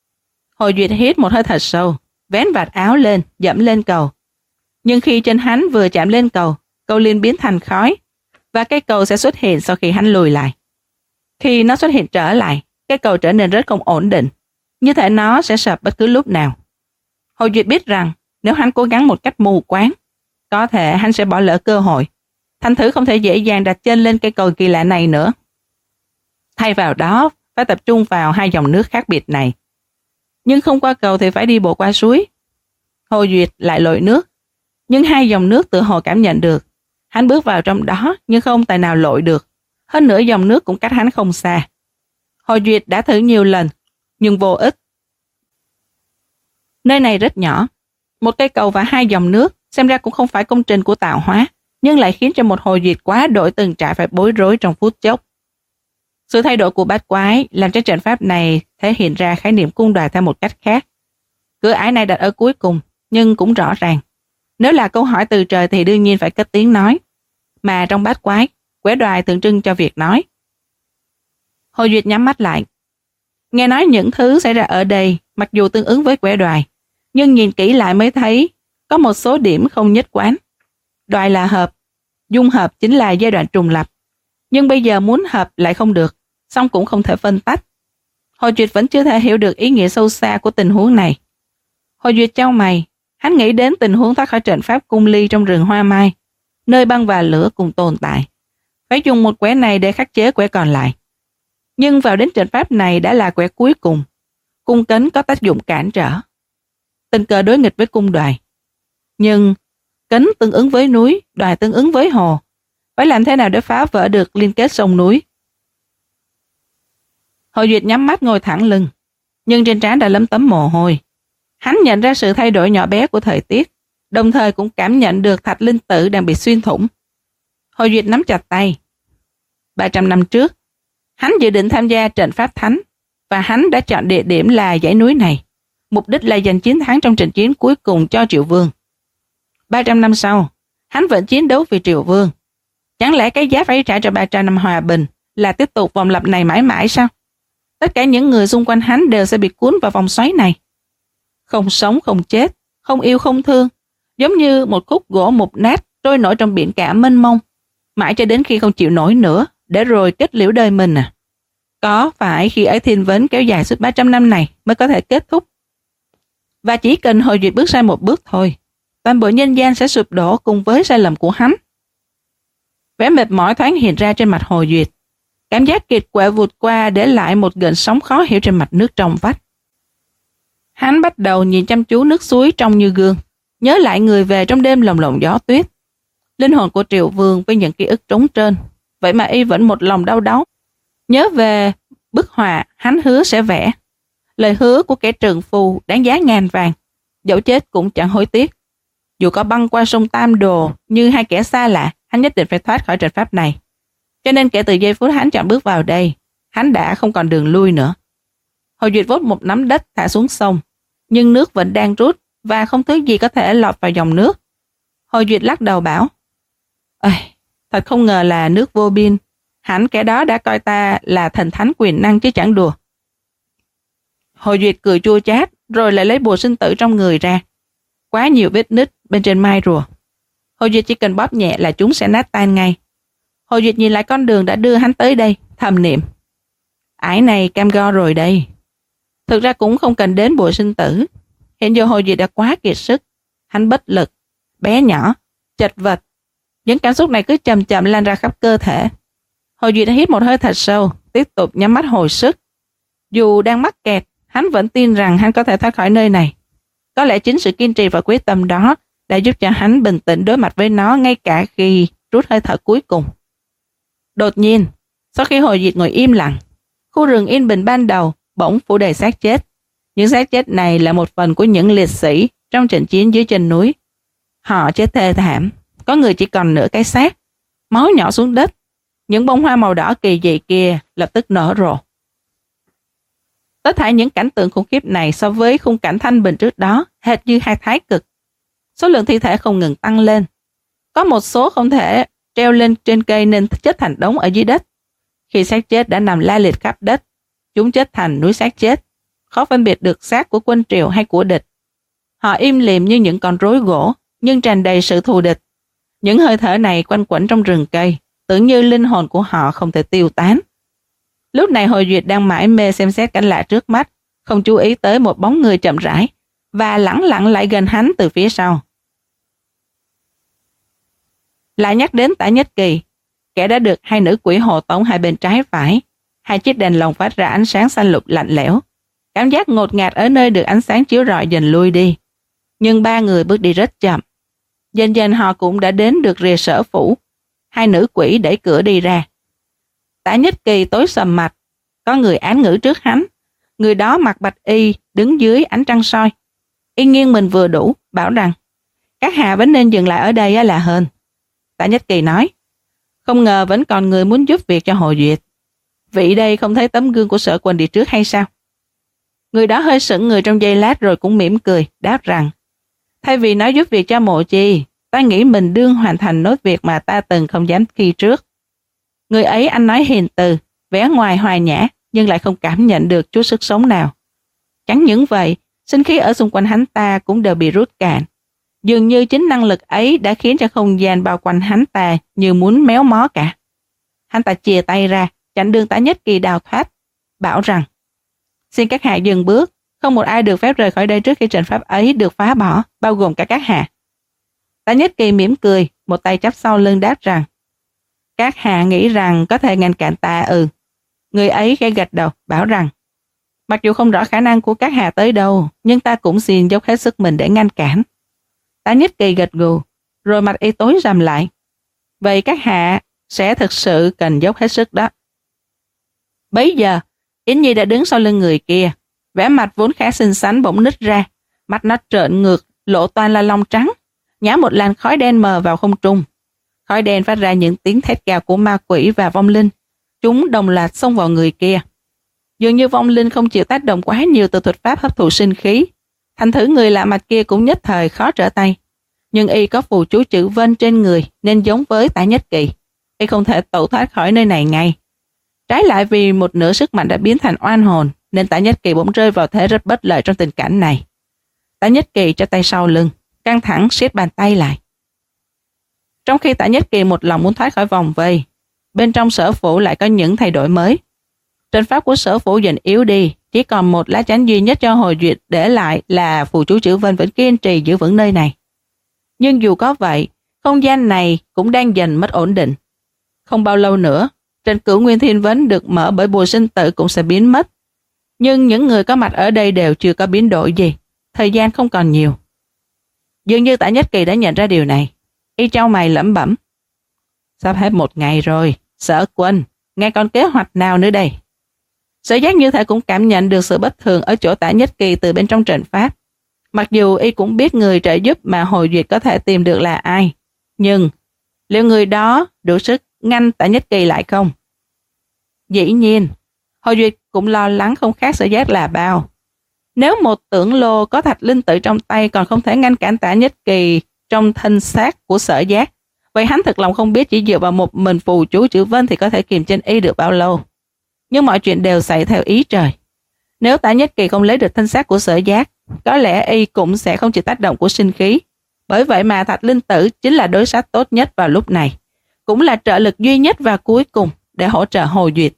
A: Hồ Duyệt hít một hơi thật sâu, vén vạt áo lên, dẫm lên cầu. Nhưng khi chân hắn vừa chạm lên cầu, cầu liền biến thành khói, và cây cầu sẽ xuất hiện sau khi hắn lùi lại. Khi nó xuất hiện trở lại, cây cầu trở nên rất không ổn định, như thể nó sẽ sập bất cứ lúc nào. Hồ Duyệt biết rằng nếu hắn cố gắng một cách mù quáng, có thể hắn sẽ bỏ lỡ cơ hội, thành thử không thể dễ dàng đặt chân lên cây cầu kỳ lạ này nữa. Thay vào đó, phải tập trung vào hai dòng nước khác biệt này. Nhưng không qua cầu thì phải đi bộ qua suối. Hồ Duyệt lại lội nước, nhưng hai dòng nước tự hồ cảm nhận được. Hắn bước vào trong đó nhưng không tài nào lội được. Hơn nữa dòng nước cũng cách hắn không xa. Hồ Duyệt đã thử nhiều lần, nhưng vô ích. Nơi này rất nhỏ. Một cây cầu và hai dòng nước xem ra cũng không phải công trình của tạo hóa, nhưng lại khiến cho một Hồ Duyệt quá đổi từng trải phải bối rối trong phút chốc. Sự thay đổi của bát quái làm cho trận pháp này thể hiện ra khái niệm cung đoài theo một cách khác. Cửa ải này đặt ở cuối cùng, nhưng cũng rõ ràng. Nếu là câu hỏi từ trời thì đương nhiên phải cất tiếng nói. Mà trong bát quái, quẻ đoài tượng trưng cho việc nói. Hồ Duyệt nhắm mắt lại. Nghe nói những thứ xảy ra ở đây, mặc dù tương ứng với quẻ đoài, nhưng nhìn kỹ lại mới thấy có một số điểm không nhất quán. Đoài là hợp, dung hợp chính là giai đoạn trùng lập. Nhưng bây giờ muốn hợp lại không được, song cũng không thể phân tách. Hồ Duyệt vẫn chưa thể hiểu được ý nghĩa sâu xa của tình huống này. Hồ Duyệt chau mày, hắn nghĩ đến tình huống thoát khỏi trận pháp cung ly trong rừng hoa mai, nơi băng và lửa cùng tồn tại. Phải dùng một quẻ này để khắc chế quẻ còn lại. Nhưng vào đến trận pháp này đã là quẻ cuối cùng. Cung cấn có tác dụng cản trở. Tình cờ đối nghịch với cung đoài. Nhưng cấn tương ứng với núi, đoài tương ứng với hồ. Phải làm thế nào để phá vỡ được liên kết sông núi? Hồ Duyệt nhắm mắt ngồi thẳng lưng, nhưng trên trán đã lấm tấm mồ hôi. Hắn nhận ra sự thay đổi nhỏ bé của thời tiết, đồng thời cũng cảm nhận được thạch linh tử đang bị xuyên thủng. Hồ Duyệt nắm chặt tay. ba trăm năm trước, hắn dự định tham gia trận pháp thánh, và hắn đã chọn địa điểm là dãy núi này. Mục đích là giành chiến thắng trong trận chiến cuối cùng cho Triệu Vương. ba trăm năm sau, hắn vẫn chiến đấu vì Triệu Vương. Chẳng lẽ cái giá phải trả cho ba trăm năm hòa bình là tiếp tục vòng lặp này mãi mãi sao? Tất cả những người xung quanh hắn đều sẽ bị cuốn vào vòng xoáy này. Không sống không chết, không yêu không thương, giống như một khúc gỗ mục nát trôi nổi trong biển cả mênh mông, mãi cho đến khi không chịu nổi nữa, để rồi kết liễu đời mình à? Có phải khi ấy thiên vấn kéo dài suốt ba trăm năm này mới có thể kết thúc? Và chỉ cần Hồ Duyệt bước sai một bước thôi, toàn bộ nhân gian sẽ sụp đổ cùng với sai lầm của hắn. Vẻ mệt mỏi thoáng hiện ra trên mặt Hồ Duyệt. Cảm giác kiệt quệ vụt qua để lại một gợn sóng khó hiểu trên mặt nước trong vắt. Hắn bắt đầu nhìn chăm chú nước suối trong như gương, nhớ lại người về trong đêm lồng lộng gió tuyết. Linh hồn của Triệu Vương với những ký ức trống trơn, vậy mà y vẫn một lòng đau đáu. Nhớ về bức họa hắn hứa sẽ vẽ. Lời hứa của kẻ trượng phu đáng giá ngàn vàng, dẫu chết cũng chẳng hối tiếc. Dù có băng qua sông Tam Đồ như hai kẻ xa lạ, hắn nhất định phải thoát khỏi trận pháp này. Cho nên kể từ giây phút hắn chọn bước vào đây, hắn đã không còn đường lui nữa. Hồ Duyệt vốt một nắm đất thả xuống sông, nhưng nước vẫn đang rút và không thứ gì có thể lọt vào dòng nước. Hồ Duyệt lắc đầu bảo, Ây, thật không ngờ là nước vô biên, hẳn kẻ đó đã coi ta là thần thánh quyền năng chứ chẳng đùa. Hồ Duyệt cười chua chát, rồi lại lấy bùa sinh tử trong người ra. Quá nhiều vết nứt bên trên mai rùa. Hồ Duyệt chỉ cần bóp nhẹ là chúng sẽ nát tan ngay. Hồ Duyệt nhìn lại con đường đã đưa hắn tới đây, thầm niệm. Ải này cam go rồi đây. Thực ra cũng không cần đến bùa sinh tử. Hiện giờ Hồ Duyệt đã quá kiệt sức. Hắn bất lực, bé nhỏ, chật vật. Những cảm xúc này cứ chậm chậm lan ra khắp cơ thể. Hồ Duyệt đã hít một hơi thật sâu, tiếp tục nhắm mắt hồi sức. Dù đang mắc kẹt, hắn vẫn tin rằng hắn có thể thoát khỏi nơi này. Có lẽ chính sự kiên trì và quyết tâm đó đã giúp cho hắn bình tĩnh đối mặt với nó ngay cả khi rút hơi thở cuối cùng. Đột nhiên, sau khi Hồ Duyệt ngồi im lặng, khu rừng yên bình ban đầu bỗng phủ đầy xác chết. Những xác chết này là một phần của những liệt sĩ trong trận chiến dưới chân núi. Họ chết thê thảm, có người chỉ còn nửa cái xác, máu nhỏ xuống đất. Những bông hoa màu đỏ kỳ dị kia lập tức nở rộ. Tất thảy những cảnh tượng khủng khiếp này so với khung cảnh thanh bình trước đó hệt như hai thái cực. Số lượng thi thể không ngừng tăng lên. Có một số không thể treo lên trên cây nên chết thành đống ở dưới đất. Khi xác chết đã nằm la liệt khắp đất, chúng chết thành núi xác chết, khó phân biệt được xác của quân triều hay của địch. Họ im lìm như những con rối gỗ, nhưng tràn đầy sự thù địch. Những hơi thở này quanh quẩn trong rừng cây, tưởng như linh hồn của họ không thể tiêu tán. Lúc này Hồ Duyệt đang mải mê xem xét cảnh lạ trước mắt, không chú ý tới một bóng người chậm rãi và lẳng lặng lại gần hắn từ phía sau. Lại nhắc đến Tả Nhất Kỳ, kẻ đã được hai nữ quỷ hộ tống hai bên trái phải. Hai chiếc đèn lồng phát ra ánh sáng xanh lục lạnh lẽo. Cảm giác ngột ngạt ở nơi được ánh sáng chiếu rọi dần lui đi. Nhưng ba người bước đi rất chậm. Dần dần họ cũng đã đến được rìa Sở phủ. Hai nữ quỷ đẩy cửa đi ra. Tả Nhất Kỳ tối sầm mặt, có người án ngữ trước hắn. Người đó mặc bạch y, đứng dưới ánh trăng soi. Y nghiêng mình vừa đủ, bảo rằng các hạ vẫn nên dừng lại ở đây là hơn. Tả Nhất Kỳ nói, không ngờ vẫn còn người muốn giúp việc cho Hồ Duyệt. Vị đây không thấy tấm gương của Sở Quỳnh đi trước hay sao? Người đó hơi sững người trong giây lát rồi cũng mỉm cười, đáp rằng, thay vì nói giúp việc cho Mộ Chi, ta nghĩ mình đương hoàn thành nốt việc mà ta từng không dám khi trước. Người ấy anh nói hiền từ, vẻ ngoài hòa nhã, nhưng lại không cảm nhận được chút sức sống nào. Chẳng những vậy, sinh khí ở xung quanh hắn ta cũng đều bị rút cạn. Dường như chính năng lực ấy đã khiến cho không gian bao quanh hắn ta như muốn méo mó cả. Hắn ta chìa tay ra, chặn đường Tả Nhất Kỳ đào thoát, bảo rằng, xin các hạ dừng bước, không một ai được phép rời khỏi đây trước khi trận pháp ấy được phá bỏ, bao gồm cả các hạ. Tả Nhất Kỳ mỉm cười, một tay chắp sau lưng đáp rằng, các hạ nghĩ rằng có thể ngăn cản ta ừ. Người ấy khẽ gật đầu, bảo rằng, mặc dù không rõ khả năng của các hạ tới đâu, nhưng ta cũng xin dốc hết sức mình để ngăn cản. Tả Nhất Kỳ gật gù, rồi mặt y tối rầm lại. Vậy các hạ sẽ thực sự cần dốc hết sức đó. Bấy giờ, Yến Nhi đã đứng sau lưng người kia, vẻ mặt vốn khá xinh xắn bỗng nứt ra, mắt nó trợn ngược, lộ toàn là lông trắng, nhả một làn khói đen mờ vào không trung. Khói đen phát ra những tiếng thét gào của ma quỷ và vong linh. Chúng đồng loạt xông vào người kia. Dường như vong linh không chịu tác động quá nhiều từ thuật pháp hấp thụ sinh khí. Thành thử người lạ mặt kia cũng nhất thời khó trở tay. Nhưng y có phù chú chữ Vân trên người nên giống với Tả Nhất Kỳ. Y không thể tẩu thoát khỏi nơi này ngay. Trái lại vì một nửa sức mạnh đã biến thành oan hồn nên Tả Nhất Kỳ bỗng rơi vào thế rất bất lợi trong tình cảnh này. Tả Nhất Kỳ cho tay sau lưng, căng thẳng siết bàn tay lại. Trong khi Tả Nhất Kỳ một lòng muốn thoát khỏi vòng vây, bên trong Sở phủ lại có những thay đổi mới. Trận pháp của Sở phủ dần yếu đi, chỉ còn một lá chắn duy nhất cho Hồ Duyệt để lại là phù chú chữ Vân vẫn kiên trì giữ vững nơi này. Nhưng dù có vậy, không gian này cũng đang dần mất ổn định. Không bao lâu nữa, trận Cửu Nguyên Thiên Vấn được mở bởi bùa sinh tử cũng sẽ biến mất. Nhưng những người có mặt ở đây đều chưa có biến đổi gì, thời gian không còn nhiều. Dường như Tả Nhất Kỳ đã nhận ra điều này. Y trao mày lẩm bẩm. Sắp hết một ngày rồi, Sở Quân, nghe còn kế hoạch nào nữa đây? Sở giác như thể cũng cảm nhận được sự bất thường ở chỗ Tả Nhất Kỳ từ bên trong trận pháp. Mặc dù y cũng biết người trợ giúp mà Hồ Duyệt có thể tìm được là ai, nhưng liệu người đó đủ sức ngăn Tả Nhất Kỳ lại không? Dĩ nhiên, Hồ Duyệt cũng lo lắng không khác Sở giác là bao. Nếu một tưởng lô có thạch linh tử trong tay còn không thể ngăn cản Tả Nhất Kỳ trong thân xác của Sở giác, vậy hắn thật lòng không biết chỉ dựa vào một mình phù chú chữ Vân thì có thể kiềm trên y được bao lâu. Nhưng mọi chuyện đều xảy theo ý trời. Nếu Tả Nhất Kỳ không lấy được thân xác của Sở giác, có lẽ y cũng sẽ không chịu tác động của sinh khí. Bởi vậy mà thạch linh tử chính là đối sách tốt nhất vào lúc này, cũng là trợ lực duy nhất và cuối cùng để hỗ trợ Hồ Duyệt.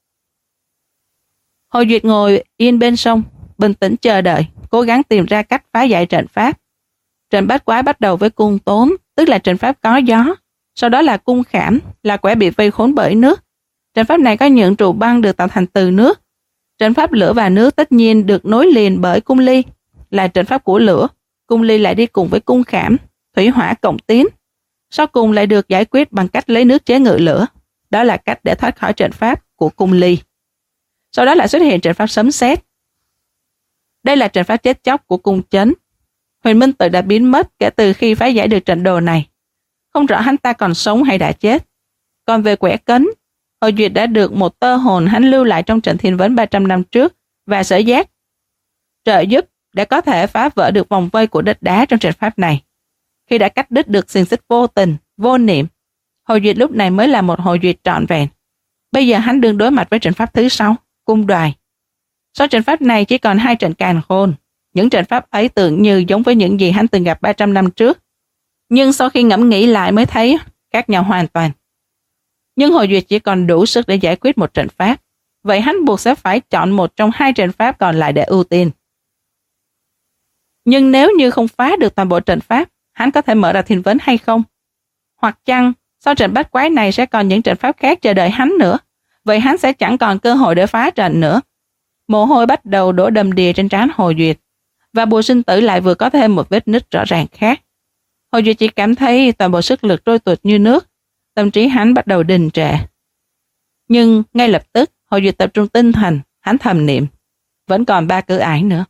A: Hồ Duyệt ngồi yên bên sông, bình tĩnh chờ đợi, cố gắng tìm ra cách phá giải trận pháp. Trận bát quái bắt đầu với cung tốn, tức là trận pháp có gió, sau đó là cung khảm, là quẻ bị vây khốn bởi nước. Trận pháp này có những trụ băng được tạo thành từ nước. Trận pháp lửa và nước tất nhiên được nối liền bởi cung ly, là trận pháp của lửa. Cung ly lại đi cùng với cung khảm, thủy hỏa cộng tiến. Sau cùng lại được giải quyết bằng cách lấy nước chế ngự lửa. Đó là cách để thoát khỏi trận pháp của cung ly. Sau đó lại xuất hiện trận pháp sấm sét. Đây là trận pháp chết chóc của cung chấn. Huyền Minh Tự đã biến mất kể từ khi phá giải được trận đồ này. Không rõ hắn ta còn sống hay đã chết. Còn về quẻ cấn, Hồ Duyệt đã được một tơ hồn hắn lưu lại trong trận thiên vấn ba trăm năm trước và Sở giác trợ giúp để có thể phá vỡ được vòng vây của đất đá trong trận pháp này. Khi đã cắt đứt được xiềng xích vô tình, vô niệm, Hồ Duyệt lúc này mới là một Hồ Duyệt trọn vẹn. Bây giờ hắn đương đối mặt với trận pháp thứ sáu, cung đoài. Sau trận pháp này chỉ còn hai trận càn khôn. Những trận pháp ấy tưởng như giống với những gì hắn từng gặp ba trăm năm trước. Nhưng sau khi ngẫm nghĩ lại mới thấy khác nhau hoàn toàn. Nhưng Hồ Duyệt chỉ còn đủ sức để giải quyết một trận pháp. Vậy hắn buộc sẽ phải chọn một trong hai trận pháp còn lại để ưu tiên. Nhưng nếu như không phá được toàn bộ trận pháp, hắn có thể mở ra thiên vấn hay không? Hoặc chăng sau trận bát quái này sẽ còn những trận pháp khác chờ đợi hắn nữa? Vậy hắn sẽ chẳng còn cơ hội để phá trận nữa. Mồ hôi bắt đầu đổ đầm đìa trên trán Hồ Duyệt, và Bùa Sinh Tử lại vừa có thêm một vết nứt rõ ràng khác. Hồ Duyệt chỉ cảm thấy toàn bộ sức lực trôi tuột như nước, tâm trí hắn bắt đầu đình trệ. Nhưng ngay lập tức, Hồ Duyệt tập trung tinh thần, hắn thầm niệm, vẫn còn ba cửa ải nữa.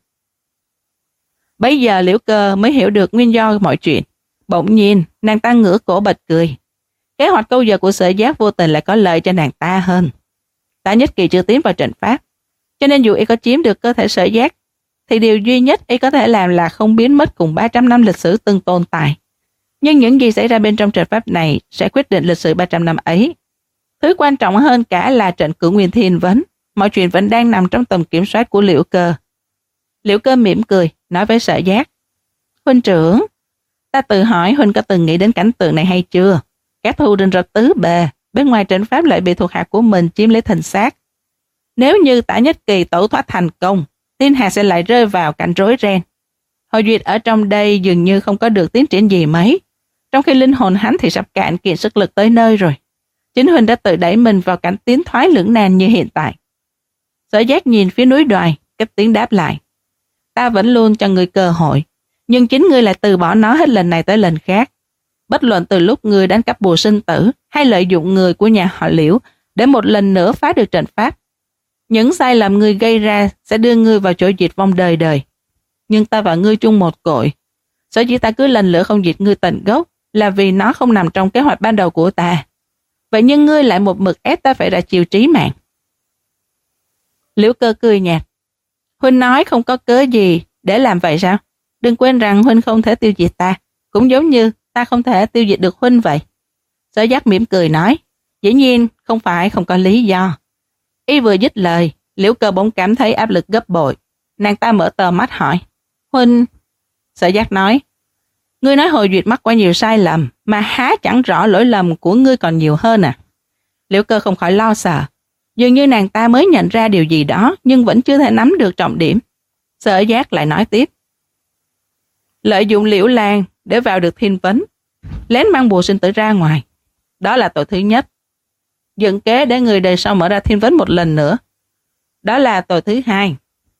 A: Bấy giờ Liễu Cơ mới hiểu được nguyên do mọi chuyện. Bỗng nhiên, nàng ta ngửa cổ bật cười. Kế hoạch câu giờ của Sở giác vô tình lại có lợi cho nàng ta hơn. Tả Nhất Kỳ chưa tiến vào trận pháp, cho nên dù y có chiếm được cơ thể Sở giác, thì điều duy nhất y có thể làm là không biến mất cùng ba trăm năm lịch sử từng tồn tại. Nhưng những gì xảy ra bên trong trận pháp này sẽ quyết định lịch sử ba trăm năm ấy. Thứ quan trọng hơn cả là trận Cửu Nguyên Thiên Vấn. Mọi chuyện vẫn đang nằm trong tầm kiểm soát của Liễu Cơ. Liễu Cơ mỉm cười, nói với Sở giác. Huynh trưởng, ta tự hỏi huynh có từng nghĩ đến cảnh tượng này hay chưa? Các thù rình rập tứ bề, bên ngoài trận pháp lại bị thuộc hạ của mình chiếm lấy thành xác. Nếu như Tả Nhất Kỳ tẩu thoát thành công, thiên hạ sẽ lại rơi vào cảnh rối ren. Hồ Duyệt ở trong đây dường như không có được tiến triển gì mấy, trong khi linh hồn hắn thì sắp cạn kiệt sức lực tới nơi rồi. Chính huynh đã tự đẩy mình vào cảnh tiến thoái lưỡng nan như hiện tại. Sở giác nhìn phía núi Đoài, cất tiếng đáp lại. Ta vẫn luôn cho ngươi cơ hội, nhưng chính ngươi lại từ bỏ nó hết lần này tới lần khác. Bất luận từ lúc ngươi đánh cắp Bùa Sinh Tử hay lợi dụng người của nhà họ Liễu để một lần nữa phá được trận pháp, những sai lầm ngươi gây ra sẽ đưa ngươi vào chỗ diệt vong đời đời. Nhưng ta và ngươi chung một cội. Sở dĩ ta cứ lần lữa không diệt ngươi tận gốc là vì nó không nằm trong kế hoạch ban đầu của ta. Vậy nhưng ngươi lại một mực ép ta phải ra chiêu trí mạng. Liễu Cơ cười nhạt. Huynh nói không có cớ gì để làm vậy sao? Đừng quên rằng huynh không thể tiêu diệt ta, cũng giống như ta không thể tiêu diệt được huynh vậy. Sở giác mỉm cười nói. Dĩ nhiên không phải không có lý do. Y vừa dứt lời, Liễu Cơ bỗng cảm thấy áp lực gấp bội. Nàng ta mở tờ mắt hỏi. Huynh... Sở giác nói. Ngươi nói Hồ Duyệt mắc quá nhiều sai lầm, mà há chẳng rõ lỗi lầm của ngươi còn nhiều hơn à? Liễu Cơ không khỏi lo sợ. Dường như nàng ta mới nhận ra điều gì đó, nhưng vẫn chưa thể nắm được trọng điểm. Sở giác lại nói tiếp. Lợi dụng Liễu Lan để vào được thiên vấn, lén mang Bùa Sinh Tử ra ngoài. Đó là tội thứ nhất. Dựng kế để người đời sau mở ra thiên vấn một lần nữa. Đó là tội thứ hai.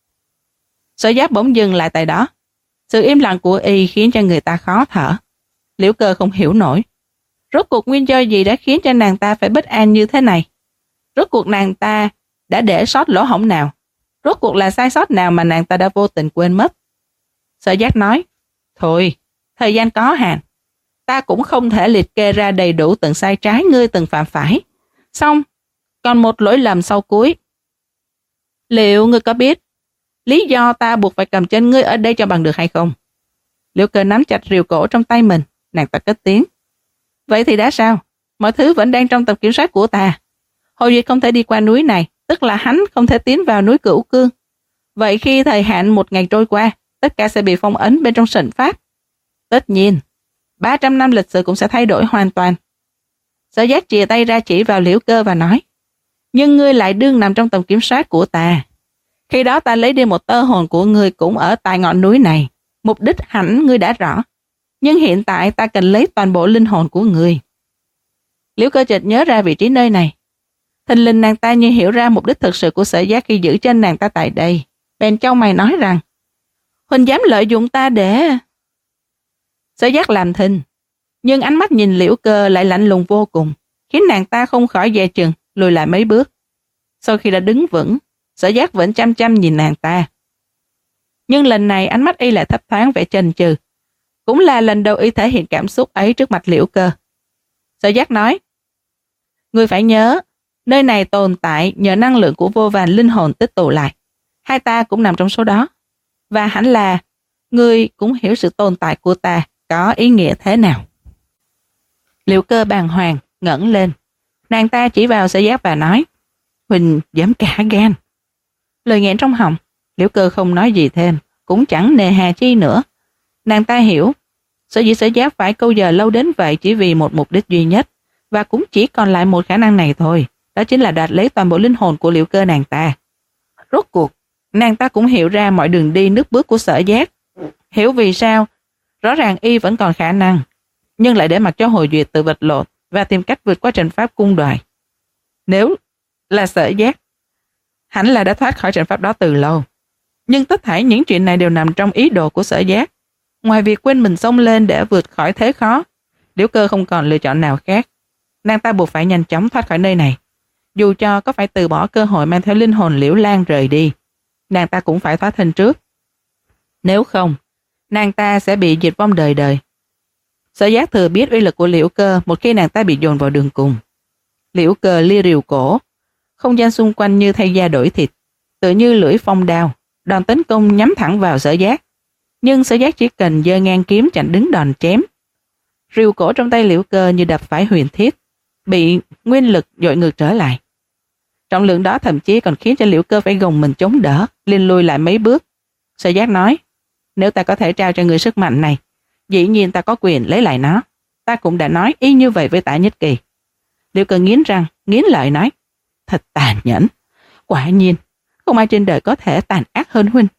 A: Sở giác bỗng dừng lại tại đó. Sự im lặng của y khiến cho người ta khó thở. Liễu Cơ không hiểu nổi. Rốt cuộc nguyên do gì đã khiến cho nàng ta phải bất an như thế này? Rốt cuộc nàng ta đã để sót lỗ hổng nào? Rốt cuộc là sai sót nào mà nàng ta đã vô tình quên mất? Sở Giác nói, thôi, thời gian có hạn. Ta cũng không thể liệt kê ra đầy đủ từng sai trái ngươi từng phạm phải. Xong, còn một lỗi lầm sau cuối. Liệu ngươi có biết lý do ta buộc phải cầm chân ngươi ở đây cho bằng được hay không? Liễu Cơ nắm chặt rìu cổ trong tay mình, nàng ta cất tiếng. Vậy thì đã sao? Mọi thứ vẫn đang trong tầm kiểm soát của ta. Hồ Duyệt không thể đi qua núi này, tức là hắn không thể tiến vào núi Cửu Cương. Vậy khi thời hạn một ngày trôi qua, tất cả sẽ bị phong ấn bên trong sảnh pháp. Tất nhiên, ba trăm năm lịch sử cũng sẽ thay đổi hoàn toàn. Sở Giác chìa tay ra chỉ vào Liễu Cơ và nói, nhưng ngươi lại đương nằm trong tầm kiểm soát của ta. Khi đó ta lấy đi một tơ hồn của ngươi cũng ở tại ngọn núi này. Mục đích hẳn ngươi đã rõ. Nhưng hiện tại ta cần lấy toàn bộ linh hồn của ngươi. Liễu Cơ chợt nhớ ra vị trí nơi này. Thình lình nàng ta như hiểu ra mục đích thực sự của Sở Giác khi giữ chân nàng ta tại đây. Bèn chau mày nói rằng, Huỳnh dám lợi dụng ta để... Sở Giác làm thinh, nhưng ánh mắt nhìn Liễu Cơ lại lạnh lùng vô cùng, khiến nàng ta không khỏi dè chừng, lùi lại mấy bước. Sau khi đã đứng vững, Sở Giác vẫn chăm chăm nhìn nàng ta. Nhưng lần này ánh mắt y lại thấp thoáng vẻ chần chừ. Cũng là lần đầu y thể hiện cảm xúc ấy trước mặt Liễu Cơ. Sở Giác nói, ngươi phải nhớ, nơi này tồn tại nhờ năng lượng của vô vàn linh hồn tích tụ lại. Hai ta cũng nằm trong số đó. Và hẳn là, ngươi cũng hiểu sự tồn tại của ta có ý nghĩa thế nào. Liễu Cơ bàng hoàng, ngẩng lên. Nàng ta chỉ vào Sở Giác và nói, Huỳnh dám cả gan. Lời nghẹn trong họng, Liễu Cơ không nói gì thêm, cũng chẳng nề hà chi nữa. Nàng ta hiểu, sở dĩ Sở Giác phải câu giờ lâu đến vậy chỉ vì một mục đích duy nhất, và cũng chỉ còn lại một khả năng này thôi, đó chính là đoạt lấy toàn bộ linh hồn của Liễu Cơ nàng ta. Rốt cuộc, nàng ta cũng hiểu ra mọi đường đi nước bước của Sở Giác. Hiểu vì sao, rõ ràng y vẫn còn khả năng, nhưng lại để mặc cho Hồ Duyệt tự vật lộn và tìm cách vượt qua trận pháp cung đoài. Nếu là Sở Giác, hẳn là đã thoát khỏi trận pháp đó từ lâu. Nhưng tất thảy những chuyện này đều nằm trong ý đồ của Sở Giác. Ngoài việc quên mình xông lên để vượt khỏi thế khó, Liễu Cơ không còn lựa chọn nào khác. Nàng ta buộc phải nhanh chóng thoát khỏi nơi này. Dù cho có phải từ bỏ cơ hội mang theo linh hồn Liễu Lan rời đi, nàng ta cũng phải thoát thân trước. Nếu không, nàng ta sẽ bị diệt vong đời đời. Sở Giác thừa biết uy lực của Liễu Cơ một khi nàng ta bị dồn vào đường cùng. Liễu Cơ lia rìu cổ, không gian xung quanh như thay da đổi thịt, tựa như lưỡi phong đao, đòn tấn công nhắm thẳng vào Sở Giác. Nhưng Sở Giác chỉ cần giơ ngang kiếm chặn đứng đòn chém. Rìu cổ trong tay Liễu Cơ như đập phải huyền thiết, bị nguyên lực dội ngược trở lại. Trọng lượng đó thậm chí còn khiến cho Liễu Cơ phải gồng mình chống đỡ, liên lui lại mấy bước. Sở Giác nói, nếu ta có thể trao cho người sức mạnh này, dĩ nhiên ta có quyền lấy lại nó. Ta cũng đã nói y như vậy với Tả Nhất Kỳ. Liễu Cơ nghiến răng, nghiến lợi nói, thật tàn nhẫn. Quả nhiên, không ai trên đời có thể tàn ác hơn huynh.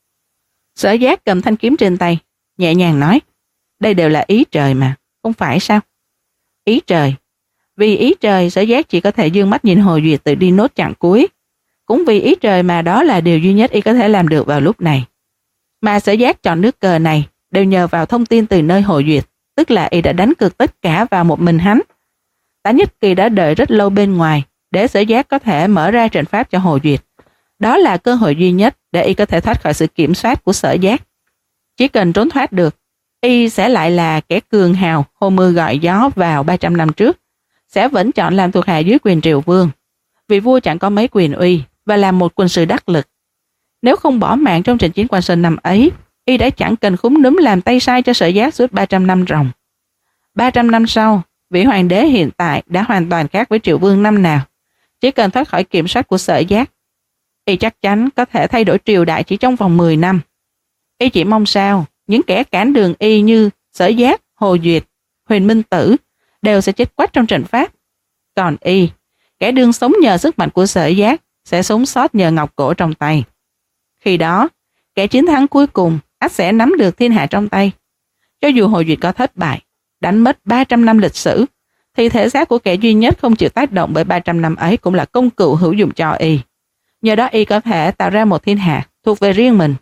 A: Sở Giác cầm thanh kiếm trên tay, nhẹ nhàng nói, đây đều là ý trời mà, không phải sao? Ý trời. Vì ý trời, Sở Giác chỉ có thể dương mắt nhìn Hồ Duyệt tự đi nốt chặng cuối. Cũng vì ý trời mà đó là điều duy nhất y có thể làm được vào lúc này. Mà Sở Giác chọn nước cờ này đều nhờ vào thông tin từ nơi Hồ Duyệt, tức là y đã đánh cược tất cả vào một mình hắn. Tả Nhất Kỳ đã đợi rất lâu bên ngoài để Sở Giác có thể mở ra trận pháp cho Hồ Duyệt. Đó là cơ hội duy nhất để y có thể thoát khỏi sự kiểm soát của Sở Giác. Chỉ cần trốn thoát được, y sẽ lại là kẻ cường hào hô mưa gọi gió vào ba trăm năm trước, sẽ vẫn chọn làm thuộc hạ dưới quyền triều vương. Vì vua chẳng có mấy quyền uy và làm một quân sư đắc lực. Nếu không bỏ mạng trong trận chiến Quan Sơn năm ấy, y đã chẳng cần khúm núm làm tay sai cho Sở Giác suốt ba trăm năm ròng. ba trăm năm sau, vị hoàng đế hiện tại đã hoàn toàn khác với triều vương năm nào. Chỉ cần thoát khỏi kiểm soát của Sở Giác, y chắc chắn có thể thay đổi triều đại chỉ trong vòng mười năm. Y chỉ mong sao những kẻ cản đường y như Sở Giác, Hồ Duyệt, Huyền Minh Tử đều sẽ chết quách trong trận pháp. Còn y, kẻ đương sống nhờ sức mạnh của Sở Giác, sẽ sống sót nhờ ngọc cổ trong tay. Khi đó, kẻ chiến thắng cuối cùng ắt sẽ nắm được thiên hạ trong tay. Cho dù Hồ Duyệt có thất bại, đánh mất ba trăm năm lịch sử, thì thể xác của kẻ duy nhất không chịu tác động bởi ba trăm năm ấy cũng là công cụ hữu dụng cho y. Nhờ đó y có thể tạo ra một thiên hạ thuộc về riêng mình.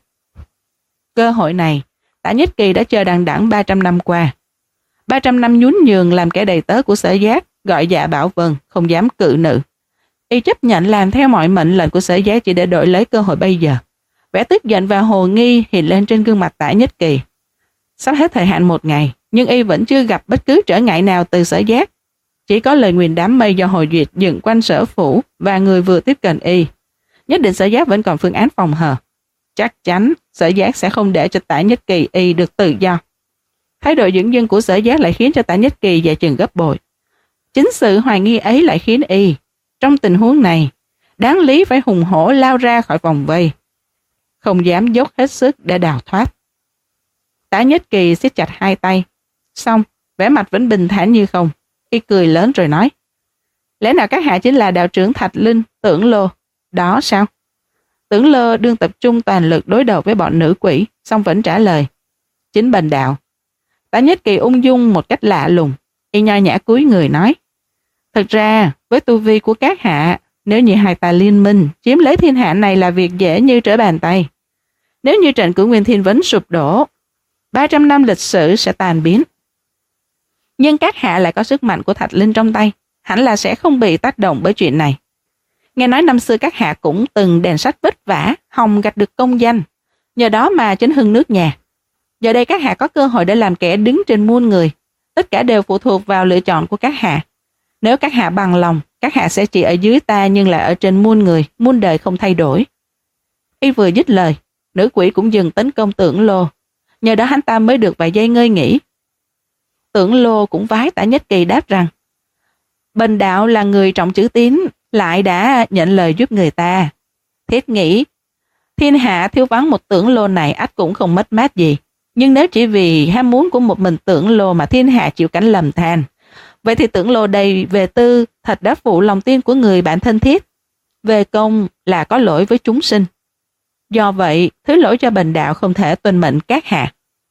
A: Cơ hội này, Tả Nhất Kỳ đã chờ đằng đẵng ba trăm năm qua. ba trăm năm nhún nhường làm kẻ đầy tớ của Sở Giác, gọi dạ Bảo Vân, không dám cự nữ. Y chấp nhận làm theo mọi mệnh lệnh của Sở Giác chỉ để đổi lấy cơ hội bây giờ. Vẻ tức giận và hồ nghi hiện lên trên gương mặt Tả Nhất Kỳ. Sắp hết thời hạn một ngày, nhưng Y vẫn chưa gặp bất cứ trở ngại nào từ Sở Giác. Chỉ có lời nguyền đám mây do Hồ Duyệt dựng quanh Sở phủ và người vừa tiếp cận Y. Nhất định Sở Giác vẫn còn phương án phòng hờ. Chắc chắn Sở Giác sẽ không để cho Tả Nhất Kỳ Y được tự do. Thái độ dửng dưng của Sở Giác lại khiến cho Tả Nhất Kỳ dè chừng gấp bội. Chính sự hoài nghi ấy lại khiến Y, trong tình huống này, đáng lý phải hùng hổ lao ra khỏi vòng vây, không dám dốc hết sức để đào thoát. Tả Nhất Kỳ siết chặt hai tay, xong, vẻ mặt vẫn bình thản như không. Y cười lớn rồi nói: lẽ nào các hạ chính là đạo trưởng Thạch Linh, Tưởng Lô đó sao? Tưởng Lô đương tập trung toàn lực đối đầu với bọn nữ quỷ, xong vẫn trả lời: chính bần đạo. Tả Nhất Kỳ ung dung một cách lạ lùng. Y nho nhã cúi người nói: thật ra, với tu vi của các hạ, nếu như hai ta liên minh, chiếm lấy thiên hạ này là việc dễ như trở bàn tay. Nếu như trận Cửu Nguyên Thiên Vấn sụp đổ, ba trăm năm lịch sử sẽ tan biến. Nhưng các hạ lại có sức mạnh của Thạch Linh trong tay, hẳn là sẽ không bị tác động bởi chuyện này. Nghe nói năm xưa các hạ cũng từng đèn sách vất vả, hòng gặt được công danh, nhờ đó mà chấn hưng nước nhà. Giờ đây các hạ có cơ hội để làm kẻ đứng trên muôn người, tất cả đều phụ thuộc vào lựa chọn của các hạ. Nếu các hạ bằng lòng, các hạ sẽ chỉ ở dưới ta nhưng lại ở trên muôn người, muôn đời không thay đổi. Y vừa dứt lời, nữ quỷ cũng dừng tấn công Tưởng Lô, nhờ đó hắn ta mới được vài giây ngơi nghỉ. Tưởng Lô cũng vái Tả Nhất Kỳ đáp rằng: bần đạo là người trọng chữ tín, lại đã nhận lời giúp người ta. Thiết nghĩ thiên hạ thiếu vắng một Tưởng Lô này ắt cũng không mất mát gì. Nhưng nếu chỉ vì ham muốn của một mình Tưởng Lô mà thiên hạ chịu cảnh lầm than, vậy thì Tưởng Lô đây về tư thật đã phụ lòng tin của người bạn thân thiết, về công là có lỗi với chúng sinh. Do vậy, thứ lỗi cho bần đạo không thể tuân mệnh các hạ.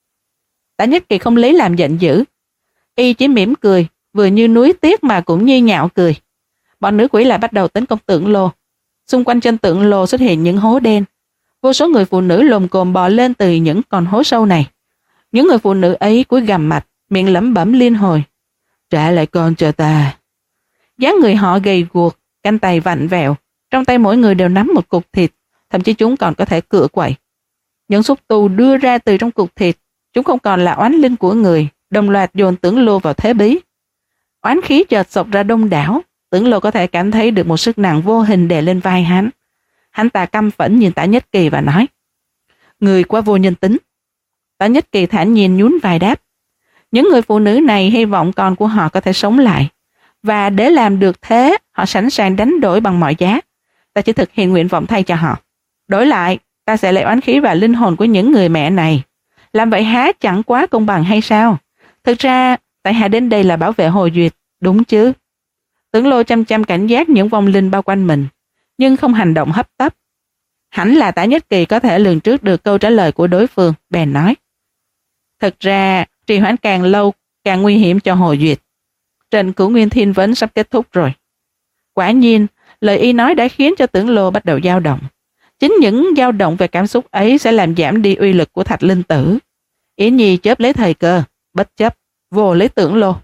A: Tả Nhất Kỳ không lấy làm giận dữ. Y chỉ mỉm cười, vừa như nuối tiếc mà cũng như nhạo cười. Bọn nữ quỷ lại bắt đầu tấn công Tưởng Lô. Xung quanh chân Tưởng Lô xuất hiện những hố đen. Vô số người phụ nữ lồm cồm bò lên từ những con hố sâu này. Những người phụ nữ ấy cúi gằm mặt, miệng lẩm bẩm liên hồi: trả lại con cho ta. Dáng người họ gầy guộc, cánh tay vặn vẹo, trong tay mỗi người đều nắm một cục thịt, thậm chí chúng còn có thể cựa quậy. Những xúc tu đưa ra từ trong cục thịt, chúng không còn là oán linh của người, đồng loạt dồn Tưởng Lô vào thế bí. Oán khí chợt sộc ra đông đảo, Tưởng Lô có thể cảm thấy được một sức nặng vô hình đè lên vai hắn. Hắn ta căm phẫn nhìn Tả Nhất Kỳ và nói: người quá vô nhân tính. Tả Nhất Kỳ thản nhiên nhún vai đáp: những người phụ nữ này hy vọng con của họ có thể sống lại, và để làm được thế, họ sẵn sàng đánh đổi bằng mọi giá. Ta chỉ thực hiện nguyện vọng thay cho họ. Đổi lại, ta sẽ lấy oán khí và linh hồn của những người mẹ này. Làm vậy há chẳng quá công bằng hay sao? Thực ra, tại hạ đến đây là bảo vệ Hồ Duyệt, đúng chứ? Tưởng Lô chăm chăm cảnh giác những vong linh bao quanh mình, nhưng không hành động hấp tấp. Hẳn là Tả Nhất Kỳ có thể lường trước được câu trả lời của đối phương, bèn nói: thật ra, trì hoãn càng lâu càng nguy hiểm cho Hồ Duyệt. Trận Cửu Nguyên Thiên Vấn sắp kết thúc rồi. Quả nhiên, lời y nói đã khiến cho Tưởng Lô bắt đầu dao động. Chính những dao động về cảm xúc ấy sẽ làm giảm đi uy lực của Thạch Linh Tử. Yến Nhi chớp lấy thời cơ, bất chấp vồ lấy Tưởng Lô.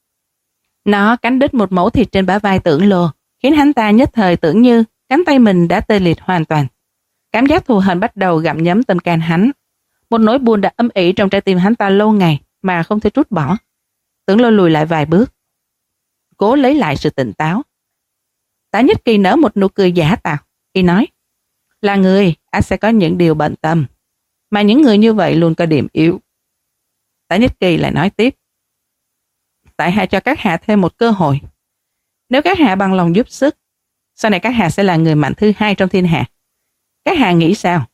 A: Nó cắn đứt một mẩu thịt trên bả vai Tưởng Lô, khiến hắn ta nhất thời tưởng như cánh tay mình đã tê liệt hoàn toàn. Cảm giác thù hận bắt đầu gặm nhấm tâm can hắn. Một nỗi buồn đã âm ỉ trong trái tim hắn ta lâu ngày mà không thể trút bỏ. Tưởng Lô lùi lại vài bước, cố lấy lại sự tỉnh táo. Tả Nhất Kỳ nở một nụ cười giả tạo, y nói: là người, ắt sẽ có những điều bận tâm, mà những người như vậy luôn có điểm yếu. Tả Nhất Kỳ lại nói tiếp: tại hạ cho các hạ thêm một cơ hội. Nếu các hạ bằng lòng giúp sức, sau này các hạ sẽ là người mạnh thứ hai trong thiên hạ. Các hạ nghĩ sao?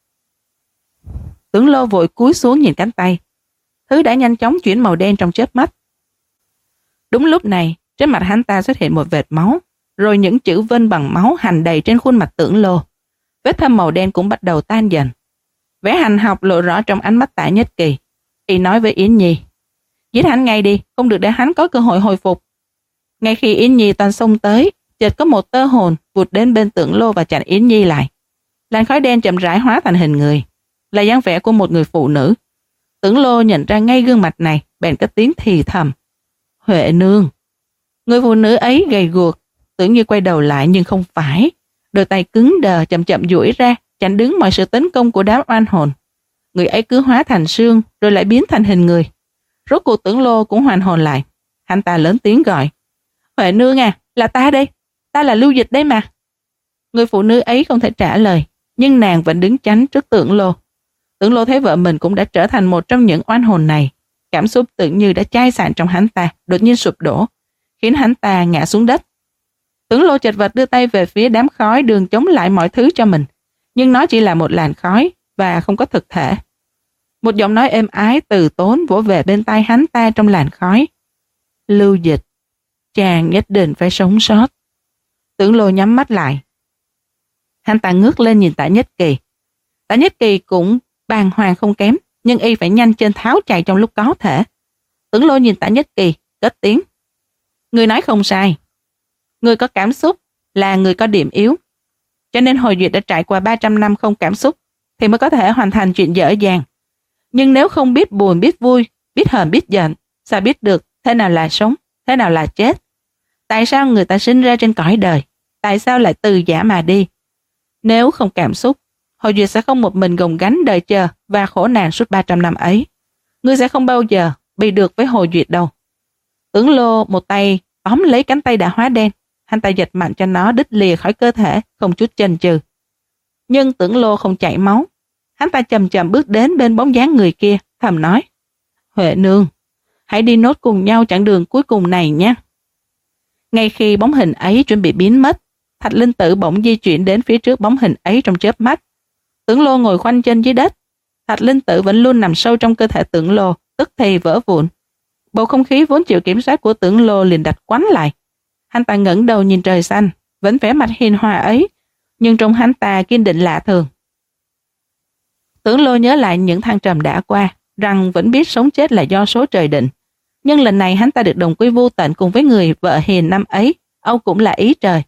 A: Tưởng Lô vội cúi xuống nhìn cánh tay. Thứ đã nhanh chóng chuyển màu đen trong chớp mắt. Đúng lúc này, trên mặt hắn ta xuất hiện một vệt máu, rồi những chữ vân bằng máu hành đầy trên khuôn mặt Tưởng Lô. Vết thâm màu đen cũng bắt đầu tan dần. Vẻ hành học lộ rõ trong ánh mắt Tả Nhất Kỳ. Y nói với Yến Nhi: giết hắn ngay đi, không được để hắn có cơ hội hồi phục. Ngay khi Yến Nhi toàn xông tới, chợt có một tơ hồn vụt đến bên Tưởng Lô và chặn Yến Nhi lại. Làn khói đen chậm rãi hóa thành hình người, là dáng vẻ của một người phụ nữ. Tưởng Lô nhận ra ngay gương mặt này, bèn cất tiếng thì thầm: Huệ nương. Người phụ nữ ấy gầy guộc, tưởng như quay đầu lại nhưng không phải. Đôi tay cứng đờ chậm chậm duỗi ra, chặn đứng mọi sự tấn công của đám oan hồn. Người ấy cứ hóa thành xương rồi lại biến thành hình người. Rốt cuộc Tưởng Lô cũng hoàn hồn lại. Hắn ta lớn tiếng gọi: Huệ nương à, là ta đây, ta là Lưu Dịch đây mà. Người phụ nữ ấy không thể trả lời, nhưng nàng vẫn đứng chắn trước Tưởng Lô. Tưởng Lô thấy vợ mình cũng đã trở thành một trong những oan hồn này. Cảm xúc tưởng như đã chai sạn trong hắn ta đột nhiên sụp đổ, khiến hắn ta ngã xuống đất. Tưởng Lô chật vật đưa tay về phía đám khói đường chống lại mọi thứ cho mình, nhưng nó chỉ là một làn khói và không có thực thể. Một giọng nói êm ái từ tốn vỗ về bên tai hắn ta trong làn khói: Lưu Dịch, chàng nhất định phải sống sót. Tưởng Lô nhắm mắt lại. Hắn ta ngước lên nhìn Tạ Nhất Kỳ. Tạ Nhất Kỳ cũng bàng hoàng không kém, nhưng y phải nhanh chân tháo chạy trong lúc có thể. Tưởng Lô nhìn Tạ Nhất Kỳ, cất tiếng: Người nói không sai. Người có cảm xúc là người có điểm yếu. Cho nên Hồi Duyệt đã trải qua ba trăm năm không cảm xúc thì mới có thể hoàn thành chuyện dở dàng. Nhưng nếu không biết buồn biết vui, biết hờn biết giận, sao biết được thế nào là sống, thế nào là chết? Tại sao người ta sinh ra trên cõi đời? Tại sao lại từ giả mà đi? Nếu không cảm xúc, Hồi Duyệt sẽ không một mình gồng gánh đời chờ và khổ nạn suốt ba trăm năm ấy. Ngươi sẽ không bao giờ bị được với Hồi Duyệt đâu. Tưởng Lô một tay tóm lấy cánh tay đã hóa đen, hắn ta giật mạnh cho nó đứt lìa khỏi cơ thể, không chút chần chừ. Nhưng Tưởng Lô không chảy máu. Hắn ta chậm chậm bước đến bên bóng dáng người kia, thầm nói: Huệ nương, hãy đi nốt cùng nhau chặng đường cuối cùng này nhé. Ngay khi bóng hình ấy chuẩn bị biến mất, Thạch Linh Tử bỗng di chuyển đến phía trước bóng hình ấy trong chớp mắt. Tưởng Lô ngồi khoanh chân dưới đất. Thạch Linh Tử vẫn luôn nằm sâu trong cơ thể Tưởng Lô, tức thì vỡ vụn. Bầu không khí vốn chịu kiểm soát của Tưởng Lô liền đạch quánh lại. Hắn ta ngẩng đầu nhìn trời xanh, vẫn vẻ mặt hiền hòa ấy, nhưng trong hắn ta kiên định lạ thường. Tưởng Lô nhớ lại những thăng trầm đã qua, rằng vẫn biết sống chết là do số trời định. Nhưng lần này hắn ta được đồng quy vô tận cùng với người vợ hiền năm ấy, âu cũng là ý trời.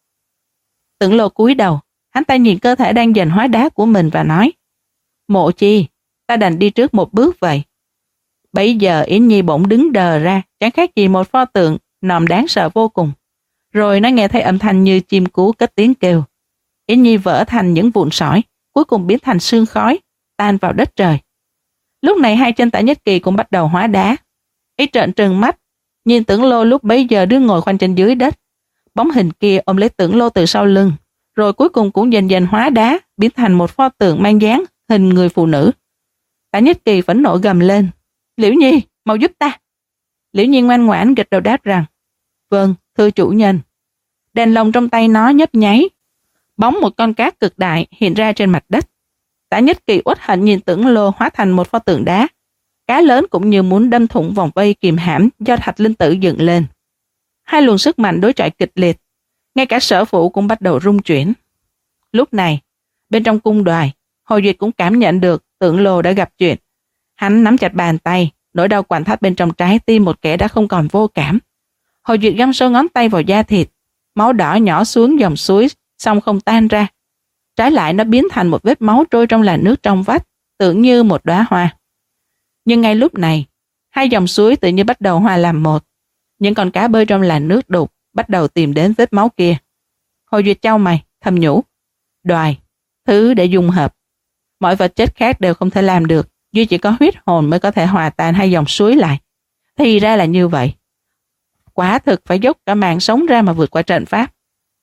A: Tưởng Lô cúi đầu, hắn ta nhìn cơ thể đang dần hóa đá của mình và nói: Mộ Chi, ta đành đi trước một bước vậy. Bấy giờ Yến Nhi bỗng đứng đờ ra, chẳng khác gì một pho tượng nòm đáng sợ vô cùng. Rồi nó nghe thấy âm thanh như chim cú cất tiếng kêu. Yến Nhi vỡ thành những vụn sỏi, cuối cùng biến thành sương khói, tan vào đất trời. Lúc này hai chân Tạ Nhất Kỳ cũng bắt đầu hóa đá. Ý trợn trừng mắt, nhìn Tưởng Lô lúc bấy giờ đứng ngồi khoanh chân dưới đất. Bóng hình kia ôm lấy Tưởng Lô từ sau lưng, rồi cuối cùng cũng dần dần hóa đá, biến thành một pho tượng mang dáng hình người phụ nữ. Tạ Nhất Kỳ phẫn nộ gầm lên: Liễu Nhi, mau giúp ta. Liễu Nhi ngoan ngoãn gật đầu đáp rằng: Vâng, thưa chủ nhân. Đèn lồng trong tay nó nhấp nháy, bóng một con cá cực đại hiện ra trên mặt đất. Tạ Nhất Kỳ uất hận nhìn Tưởng Lô hóa thành một pho tượng đá. Cá lớn cũng như muốn đâm thủng vòng vây kìm hãm do Thạch Linh Tử dựng lên. Hai luồng sức mạnh đối chọi kịch liệt, ngay cả sở phủ cũng bắt đầu rung chuyển. Lúc này, bên trong cung đoài, Hồi Duyệt cũng cảm nhận được Tưởng Lô đã gặp chuyện. Hắn nắm chặt bàn tay, nỗi đau quặn thắt bên trong trái tim một kẻ đã không còn vô cảm. Hồi Duyệt găm sâu ngón tay vào da thịt, máu đỏ nhỏ xuống dòng suối, xong không tan ra. Trái lại nó biến thành một vết máu trôi trong làn nước trong vách, tưởng như một đóa hoa. Nhưng ngay lúc này, hai dòng suối tự như bắt đầu hòa làm một. Những con cá bơi trong làn nước đục bắt đầu tìm đến vết máu kia. Hồi Duyệt chau mày, thầm nhủ: Đoài, thứ để dung hợp. Mọi vật chất khác đều không thể làm được, duy chỉ có huyết hồn mới có thể hòa tan hai dòng suối lại. Thì ra là như vậy. Quả thực phải dốc cả mạng sống ra mà vượt qua trận pháp.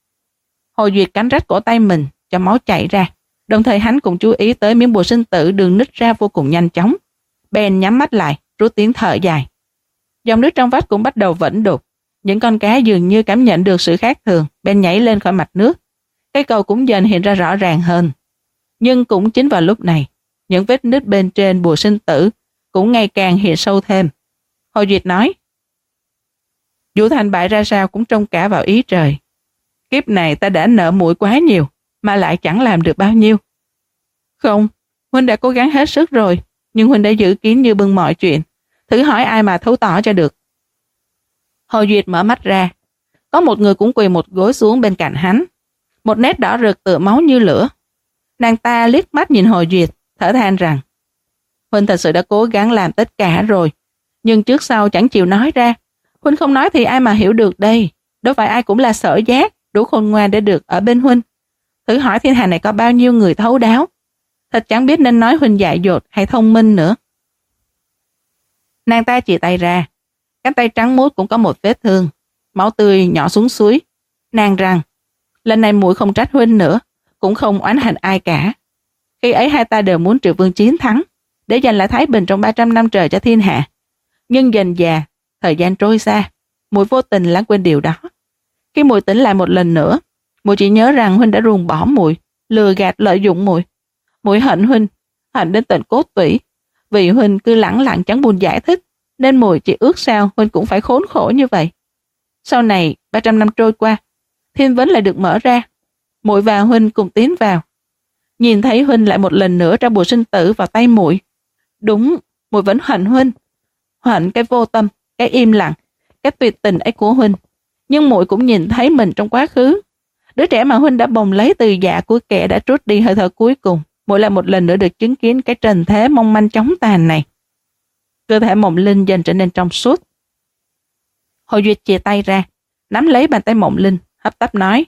A: Hồi Duyệt cắn rách cổ tay mình cho máu chảy ra, đồng thời hắn cũng chú ý tới miếng bùa sinh tử đường nứt ra vô cùng nhanh chóng. Bèn nhắm mắt lại, rút tiếng thở dài. Dòng nước trong vách cũng bắt đầu vẩn đục. Những con cá dường như cảm nhận được sự khác thường, bèn nhảy lên khỏi mặt nước. Cây cầu cũng dần hiện ra rõ ràng hơn. Nhưng cũng chính vào lúc này, những vết nứt bên trên bùa sinh tử cũng ngày càng hiện sâu thêm. Hồi Duyệt nói: Dù thành bại ra sao cũng trông cả vào ý trời. Kiếp này ta đã nợ muội quá nhiều, mà lại chẳng làm được bao nhiêu. Không, huynh đã cố gắng hết sức rồi, nhưng huynh đã giữ kín như bưng mọi chuyện. Thử hỏi ai mà thấu tỏ cho được. Hồi Duyệt mở mắt ra. Có một người cũng quỳ một gối xuống bên cạnh hắn. Một nét đỏ rực tựa máu như lửa. Nàng ta liếc mắt nhìn Hồi Duyệt, thở than rằng: Huynh thật sự đã cố gắng làm tất cả rồi, nhưng trước sau chẳng chịu nói ra. Huynh không nói thì ai mà hiểu được đây. đâu phải ai cũng là sở giác, đủ khôn ngoan để được ở bên huynh. Thử hỏi thiên hạ này có bao nhiêu người thấu đáo, thật chẳng biết nên nói huynh dại dột hay thông minh nữa. Nàng ta chìa tay ra, cánh tay trắng muốt cũng có một vết thương, máu tươi nhỏ xuống suối. Nàng rằng, lần này muội không trách huynh nữa, cũng không oán hận ai cả. Khi ấy hai ta đều muốn Triệu Vương chiến thắng, để giành lại thái bình trong ba trăm năm trời cho thiên hạ. Nhưng dần dà, thời gian trôi xa, muội vô tình lãng quên điều đó. Khi muội tỉnh lại một lần nữa, muội chỉ nhớ rằng huynh đã ruồng bỏ muội, lừa gạt lợi dụng muội. Muội hận huynh, hận đến tận cốt tủy. Vì huynh cứ lẳng lặng chẳng buồn giải thích, nên muội chỉ ước sao huynh cũng phải khốn khổ như vậy. Sau này, ba trăm năm trôi qua, thiên vấn lại được mở ra. Muội và huynh cùng tiến vào. Nhìn thấy huynh lại một lần nữa ra bùa sinh tử vào tay muội. Đúng, muội vẫn hận huynh, hận cái vô tâm, cái im lặng, cái tuyệt tình ấy của huynh. Nhưng muội cũng nhìn thấy mình trong quá khứ, đứa trẻ mà huynh đã bồng lấy từ dạ của kẻ đã trút đi hơi thở cuối cùng. Muội lại một lần nữa được chứng kiến cái trần thế mong manh chóng tàn này. Cơ thể Mộng Linh dần trở nên trong suốt. Hồ Duyệt chìa tay ra, nắm lấy bàn tay Mộng Linh, hấp tấp nói: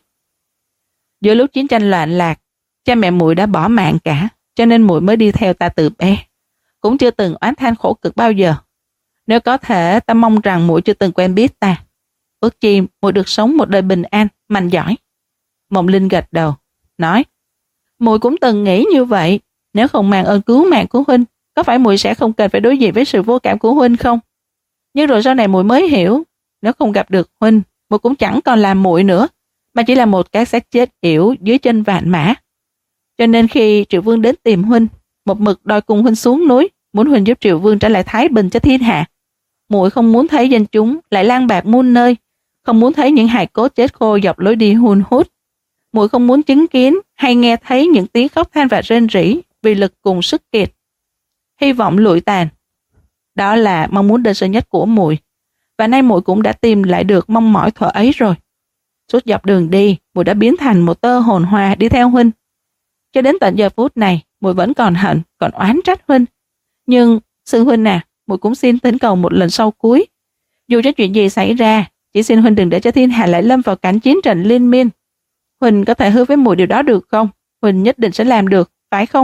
A: giữa lúc chiến tranh loạn lạc, cha mẹ muội đã bỏ mạng cả, cho nên muội mới đi theo ta từ bé, cũng chưa từng oán than khổ cực bao giờ. Nếu có thể, ta mong rằng muội chưa từng quen biết ta, ước chi muội được sống một đời bình an, mạnh giỏi. Mộng Linh gật đầu, nói: muội cũng từng nghĩ như vậy. Nếu không mang ơn cứu mạng của huynh, có phải muội sẽ không cần phải đối diện với sự vô cảm của huynh không? Nhưng rồi sau này muội mới hiểu, nếu không gặp được huynh, muội cũng chẳng còn là muội nữa, mà chỉ là một cái xác chết yểu dưới chân vạn mã. Cho nên khi Triệu Vương đến tìm huynh, một mực đòi cùng huynh xuống núi, muốn huynh giúp Triệu Vương trả lại thái bình cho thiên hạ. Muội không muốn thấy dân chúng lại lang bạc muôn nơi, không muốn thấy những hài cốt chết khô dọc lối đi hun hút. Muội không muốn chứng kiến hay nghe thấy những tiếng khóc than và rên rỉ vì lực cùng sức kiệt, hy vọng lụi tàn. Đó là mong muốn đơn sơ nhất của muội, và nay muội cũng đã tìm lại được mong mỏi thuở ấy rồi. Suốt dọc đường đi, muội đã biến thành một tơ hồn hoa đi theo huynh. Cho đến tận giờ phút này, muội vẫn còn hận, còn oán trách huynh. Nhưng sư huynh à, muội cũng xin thỉnh cầu một lần sau cuối. Dù cho chuyện gì xảy ra, chỉ xin huynh đừng để cho thiên hạ lại lâm vào cảnh chiến trận liên miên. Huynh có thể hứa với muội điều đó được không? Huynh nhất định sẽ làm được, phải không?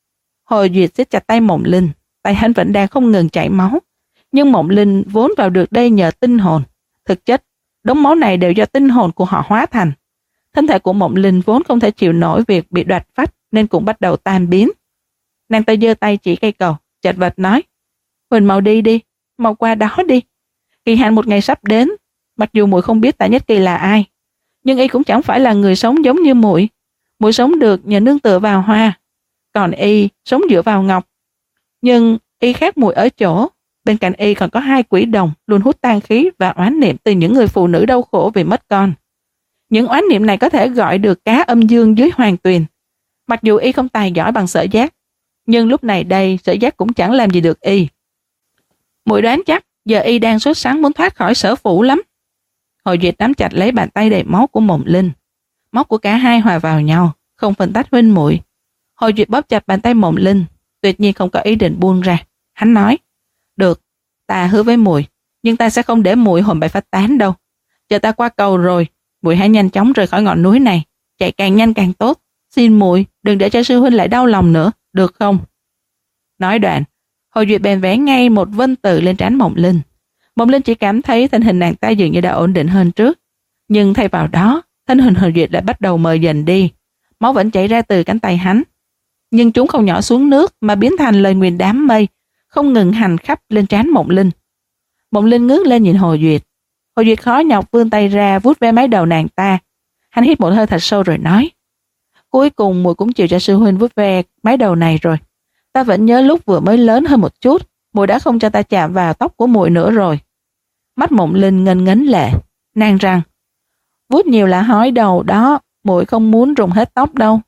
A: Hồ Duyệt siết chặt tay Mộng Linh, tay hắn vẫn đang không ngừng chảy máu. Nhưng Mộng Linh vốn vào được đây nhờ tinh hồn. Thực chất, đống máu này đều do tinh hồn của họ hóa thành. Thân thể của Mộng Linh vốn không thể chịu nổi việc bị đoạt phách, nên cũng bắt đầu tan biến. Nàng ta giơ tay chỉ cây cầu, chật vật nói: huynh mau đi đi, mau qua đó đi. Kỳ hạn một ngày sắp đến, mặc dù muội không biết Tạ Nhất Kỳ là ai, nhưng y cũng chẳng phải là người sống giống như muội. Muội sống được nhờ nương tựa vào hoa, còn y sống dựa vào ngọc. Nhưng y khác muội ở chỗ, bên cạnh y còn có hai quỷ đồng luôn hút tang khí và oán niệm từ những người phụ nữ đau khổ vì mất con. Những oán niệm này có thể gọi được cá âm dương dưới hoàng tuyền. Mặc dù y không tài giỏi bằng sở giác, nhưng lúc này đây sở giác cũng chẳng làm gì được y. Muội đoán chắc giờ y đang sốt sắng muốn thoát khỏi sở phủ lắm. Hồ Duyệt nắm chặt lấy bàn tay đầy máu của Mộng Linh. Máu của cả hai hòa vào nhau, không phân tách huynh muội. Hồ Duyệt bóp chặt bàn tay Mộng Linh, tuyệt nhiên không có ý định buông ra. Hắn nói: được, ta hứa với muội, nhưng ta sẽ không để muội hồn bay phách tán đâu. Chờ ta qua cầu rồi, muội hãy nhanh chóng rời khỏi ngọn núi này, chạy càng nhanh càng tốt. Xin muội đừng để cho sư huynh lại đau lòng nữa, được không? Nói đoạn, Hồ Duyệt bèn vẽ ngay một vân từ lên trán Mộng Linh. Mộng Linh chỉ cảm thấy thân hình nàng ta dường như đã ổn định hơn trước, nhưng thay vào đó, thân hình Hồ Duyệt lại bắt đầu mờ dần đi. Máu vẫn chảy ra từ cánh tay hắn, nhưng chúng không nhỏ xuống nước mà biến thành lời nguyền đám mây, không ngừng hành khắp lên trán Mộng Linh. Mộng Linh ngước lên nhìn Hồ Duyệt. Hồ Duyệt khó nhọc vươn tay ra vuốt ve mái đầu nàng ta. Hắn hít một hơi thật sâu rồi nói: cuối cùng muội cũng chịu cho sư huynh vuốt ve mái đầu này rồi. Ta vẫn nhớ lúc vừa mới lớn hơn một chút, muội đã không cho ta chạm vào tóc của muội nữa rồi. Mắt Mộng Linh ngân ngấn lệ, nàng rằng: vuốt nhiều là hói đầu đó, muội không muốn rụng hết tóc đâu.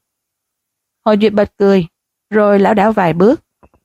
A: Hồ Duyệt bật cười, rồi lảo đảo vài bước.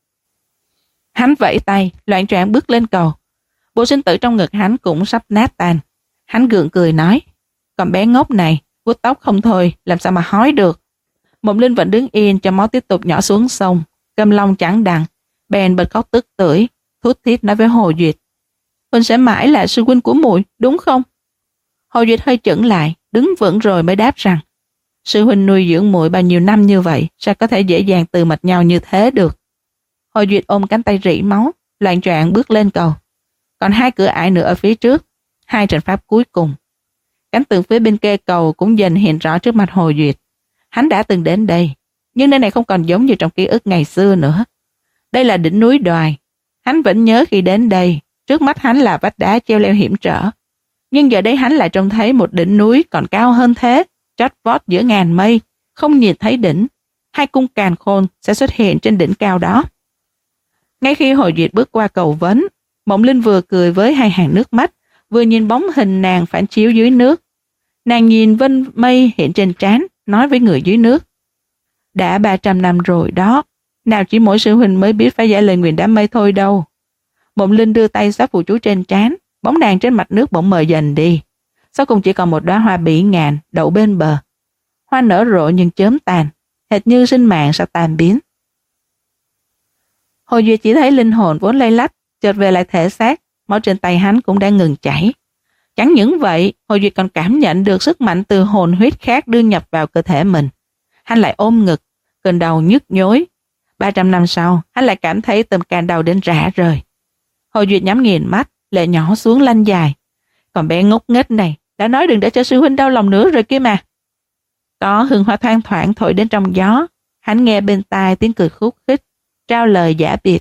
A: Hắn vẫy tay, loạng choạng bước lên cầu. Bộ sinh tử trong ngực hắn cũng sắp nát tan. Hắn gượng cười nói: còn bé ngốc này, vuốt tóc không thôi, làm sao mà hói được. Mộng Linh vẫn đứng yên cho máu tiếp tục nhỏ xuống sông. Câm long chẳng đặng, bèn bật khóc tức tưởi, thút thít nói với Hồ Duyệt: huynh sẽ mãi là sư huynh của muội, đúng không? Hồ Duyệt hơi chững lại, đứng vững rồi mới đáp rằng, sư huynh nuôi dưỡng muội bao nhiêu năm như vậy, sao có thể dễ dàng từ mạch nhau như thế được. Hồ Duyệt ôm cánh tay rỉ máu, loạng choạng bước lên cầu. Còn hai cửa ải nữa ở phía trước, hai trận pháp cuối cùng. Cánh tường phía bên kia cầu cũng dần hiện rõ trước mặt Hồ Duyệt. Hắn đã từng đến đây, nhưng nơi này không còn giống như trong ký ức ngày xưa nữa. Đây là đỉnh núi Đoài. Hắn vẫn nhớ khi đến đây, trước mắt hắn là vách đá treo leo hiểm trở. Nhưng giờ đây hắn lại trông thấy một đỉnh núi còn cao hơn thế, chót vót giữa ngàn mây, không nhìn thấy đỉnh. Hai cung càn khôn sẽ xuất hiện trên đỉnh cao đó. Ngay khi Hồ Duyệt bước qua cầu vấn, Mộng Linh vừa cười với hai hàng nước mắt, vừa nhìn bóng hình nàng phản chiếu dưới nước. Nàng nhìn vân mây hiện trên trán, nói với người dưới nước. Đã ba trăm năm rồi đó, nào chỉ mỗi sư huynh mới biết phải giải lời nguyền đám mây thôi đâu. Mộng Linh đưa tay xóa phù chú trên trán, bóng nàng trên mặt nước bỗng mờ dần đi. Sau cùng chỉ còn một đóa hoa bỉ ngạn đậu bên bờ. Hoa nở rộ nhưng chớm tàn, hệt như sinh mạng sẽ tan biến. Hồ Duyệt chỉ thấy linh hồn vốn lay lách, chợt về lại thể xác, máu trên tay hắn cũng đang ngừng chảy. Chẳng những vậy, Hồ Duyệt còn cảm nhận được sức mạnh từ hồn huyết khác đưa nhập vào cơ thể mình. Hắn lại ôm ngực, cơn đầu nhức nhối. ba trăm năm sau, hắn lại cảm thấy tâm can đau đến rã rời. Hồ Duyệt nhắm nghiền mắt, lệ nhỏ xuống lăn dài. Còn bé ngốc nghếch này, đã nói đừng để cho sư huynh đau lòng nữa rồi kia mà. Có hương hoa thoang thoảng thổi đến trong gió, hắn nghe bên tai tiếng cười khúc khích, trao lời giả biệt.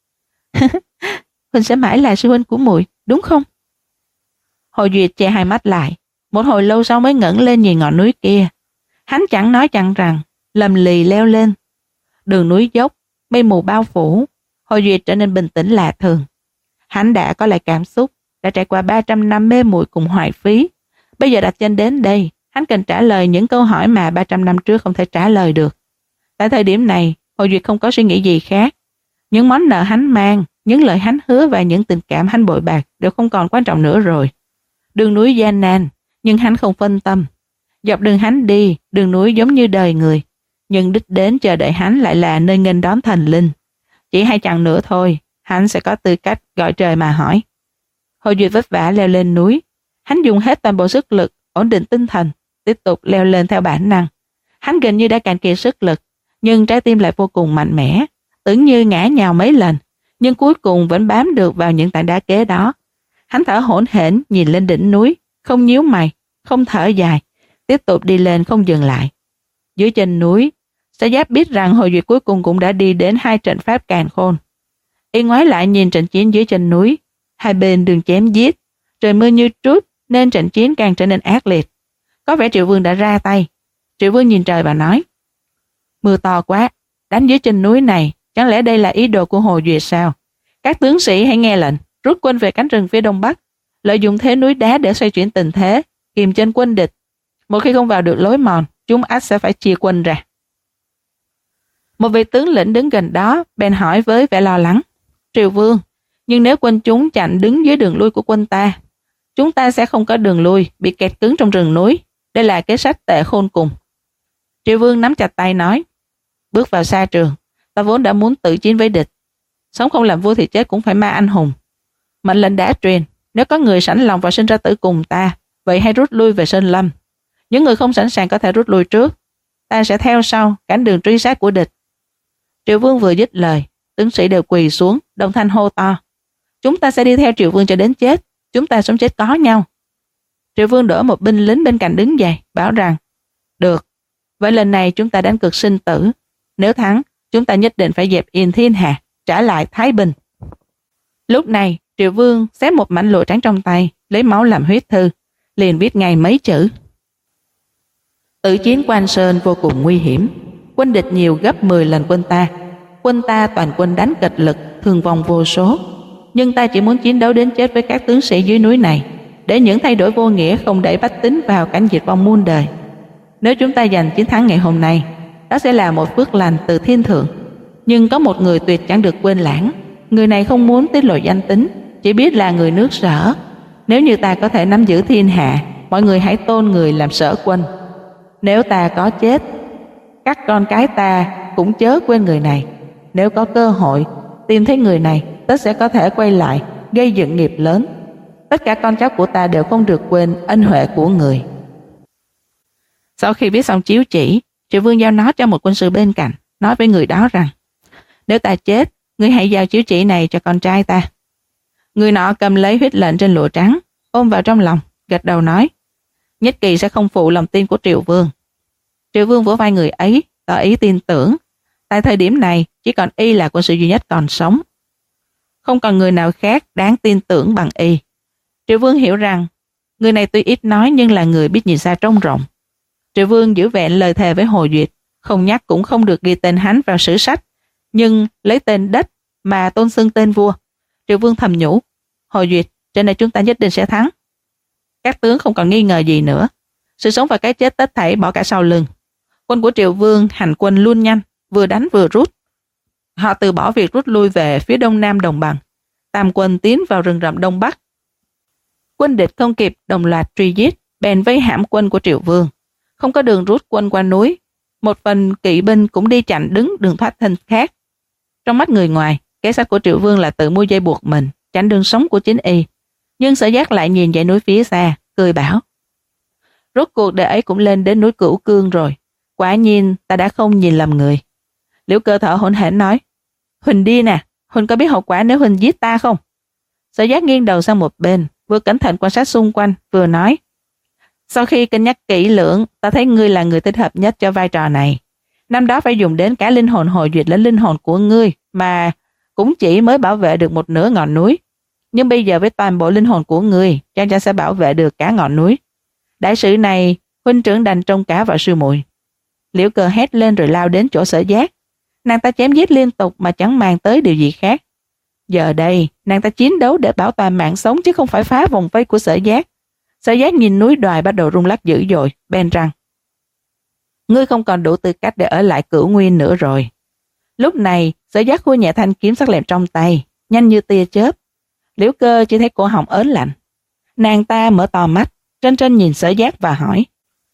A: Huynh sẽ mãi là sư huynh của muội, đúng không? Hồ Duyệt che hai mắt lại, một hồi lâu sau mới ngẩng lên nhìn ngọn núi kia. Hắn chẳng nói chẳng rằng, lầm lì leo lên. Đường núi dốc, mây mù bao phủ, Hồ Duyệt trở nên bình tĩnh lạ thường. Hắn đã có lại cảm xúc, đã trải qua ba trăm năm mê muội cùng hoài phí. Bây giờ đặt chân đến đây, hắn cần trả lời những câu hỏi mà ba trăm năm trước không thể trả lời được. Tại thời điểm này, Hồ Duyệt không có suy nghĩ gì khác. Những món nợ hắn mang, những lời hắn hứa và những tình cảm hắn bội bạc đều không còn quan trọng nữa rồi. Đường núi gian nan, nhưng hắn không phân tâm. Dọc đường hắn đi, đường núi giống như đời người, nhưng đích đến chờ đợi hắn lại là nơi nghênh đón thần linh. Chỉ hai chặng nữa thôi, hắn sẽ có tư cách gọi trời mà hỏi. Hồ Duyệt vất vả leo lên núi. Hắn dùng hết toàn bộ sức lực, ổn định tinh thần, tiếp tục leo lên theo bản năng. Hắn gần như đã cạn kiệt sức lực, nhưng trái tim lại vô cùng mạnh mẽ, tưởng như ngã nhào mấy lần, nhưng cuối cùng vẫn bám được vào những tảng đá kế đó. Hắn thở hổn hển nhìn lên đỉnh núi, không nhíu mày, không thở dài, tiếp tục đi lên không dừng lại. Dưới chân núi, Sa Giáp biết rằng Hồ Duyệt cuối cùng cũng đã đi đến hai trận pháp càn khôn. Y ngoái lại nhìn trận chiến dưới chân núi, hai bên đường chém giết, trời mưa như trút nên trận chiến càng trở nên ác liệt. Có vẻ Triệu Vương đã ra tay. Triệu Vương nhìn trời và nói: Mưa to quá, đánh dưới chân núi này, chẳng lẽ đây là ý đồ của Hồ Duyệt sao? Các tướng sĩ hãy nghe lệnh, rút quân về cánh rừng phía đông bắc, lợi dụng thế núi đá để xoay chuyển tình thế, kiềm chân quân địch. Một khi không vào được lối mòn, chúng ắt sẽ phải chia quân ra. Một vị tướng lĩnh đứng gần đó bèn hỏi với vẻ lo lắng: Triệu Vương, nhưng nếu quân chúng chặn đứng dưới đường lui của quân ta, chúng ta sẽ không có đường lui, bị kẹt cứng trong rừng núi. Đây là kế sách tệ khôn cùng. Triệu Vương nắm chặt tay nói: Bước vào xa trường, ta vốn đã muốn tự chiến với địch. Sống không làm vua thì chết cũng phải ma anh hùng. Mệnh lệnh đã truyền, nếu có người sẵn lòng và sinh ra tử cùng ta, vậy hãy rút lui về Sơn Lâm. Những người không sẵn sàng có thể rút lui trước. Ta sẽ theo sau, cản đường truy sát của địch. Triệu Vương vừa dứt lời, tướng sĩ đều quỳ xuống, đồng thanh hô to: Chúng ta sẽ đi theo Triệu Vương cho đến chết. Chúng ta sống chết có nhau. Triệu Vương đỡ một binh lính bên cạnh đứng dậy, bảo rằng: Được, vậy lần này chúng ta đánh cược sinh tử. Nếu thắng, chúng ta nhất định phải dẹp yên thiên hạ, trả lại thái bình. Lúc này, Triệu Vương xé một mảnh lụa trắng trong tay, lấy máu làm huyết thư, liền viết ngay mấy chữ: Tử chiến Quan Sơn vô cùng nguy hiểm, quân địch nhiều gấp mười lần quân ta. Quân ta toàn quân đánh kịch lực, thương vong vô số. Nhưng ta chỉ muốn chiến đấu đến chết với các tướng sĩ dưới núi này, để những thay đổi vô nghĩa không đẩy bách tính vào cảnh diệt vong muôn đời. Nếu chúng ta giành chiến thắng ngày hôm nay, đó sẽ là một phước lành từ thiên thượng. Nhưng có một người tuyệt chẳng được quên lãng. Người này không muốn tiết lộ danh tính, chỉ biết là người nước Sở. Nếu như ta có thể nắm giữ thiên hạ, mọi người hãy tôn người làm Sở quân. Nếu ta có chết, các con cái ta cũng chớ quên người này. Nếu có cơ hội tìm thấy người này, tất sẽ có thể quay lại gây dựng nghiệp lớn. Tất cả con cháu của ta đều không được quên ân huệ của người. Sau khi viết xong chiếu chỉ, Triệu Vương giao nó cho một quân sư bên cạnh, nói với người đó rằng: nếu ta chết, ngươi hãy giao chiếu chỉ này cho con trai ta. Người nọ cầm lấy huyết lệnh trên lụa trắng, ôm vào trong lòng, gật đầu nói: nhất kỳ sẽ không phụ lòng tin của Triệu Vương. Triệu Vương vỗ vai người ấy, tỏ ý tin tưởng. Tại thời điểm này, chỉ còn y là quân sư duy nhất còn sống. Không còn người nào khác đáng tin tưởng bằng y. Triệu Vương hiểu rằng, người này tuy ít nói nhưng là người biết nhìn xa trông rộng. Triệu Vương giữ vẹn lời thề với Hồ Duyệt, không nhắc cũng không được ghi tên hắn vào sử sách, nhưng lấy tên đất mà tôn xưng tên vua. Triệu Vương thầm nhủ: Hồ Duyệt, trên đây chúng ta nhất định sẽ thắng. Các tướng không còn nghi ngờ gì nữa. Sự sống và cái chết tất thảy bỏ cả sau lưng. Quân của Triệu Vương hành quân luôn nhanh, vừa đánh vừa rút. Họ từ bỏ việc rút lui về phía đông nam đồng bằng. Tam quân tiến vào rừng rậm đông bắc. Quân địch không kịp đồng loạt truy giết, bèn vây hãm quân của Triệu Vương. Không có đường rút quân qua núi. Một phần kỵ binh cũng đi chặn đứng đường thoát thân khác. Trong mắt người ngoài, kế sách của Triệu Vương là tự mua dây buộc mình, chặn đường sống của chính y. Nhưng Sở Giác lại nhìn dãy núi phía xa, cười bảo: rốt cuộc đời ấy cũng lên đến núi Cửu Cương rồi. Quả nhiên ta đã không nhìn lầm người. Liễu Cơ thở hổn hển nói: Huỳnh đi nè, Huỳnh có biết hậu quả nếu Huỳnh giết ta không? Sở Giác nghiêng đầu sang một bên, vừa cẩn thận quan sát xung quanh, vừa nói: sau khi cân nhắc kỹ lưỡng, ta thấy ngươi là người thích hợp nhất cho vai trò này. Năm đó phải dùng đến cả linh hồn Hồ Duyệt lẫn linh hồn của ngươi, mà cũng chỉ mới bảo vệ được một nửa ngọn núi. Nhưng bây giờ với toàn bộ linh hồn của ngươi, chắc chắn sẽ bảo vệ được cả ngọn núi. Đại sự này, huynh trưởng đành trông cả vào sư muội. Liễu Cơ hét lên rồi lao đến chỗ Sở Giác. Nàng ta chém giết liên tục mà chẳng mang tới điều gì khác. Giờ đây, nàng ta chiến đấu để bảo toàn mạng sống chứ không phải phá vòng vây của Sở Giác. Sở Giác nhìn núi Đoài bắt đầu rung lắc dữ dội, bèn rằng: ngươi không còn đủ tư cách để ở lại Cửu Nguyên nữa rồi. Lúc này, Sở Giác khui nhẹ thanh kiếm sắc lẹm trong tay, nhanh như tia chớp. Liễu Cơ chỉ thấy cổ họng ớn lạnh. Nàng ta mở to mắt, trên trên nhìn Sở Giác và hỏi: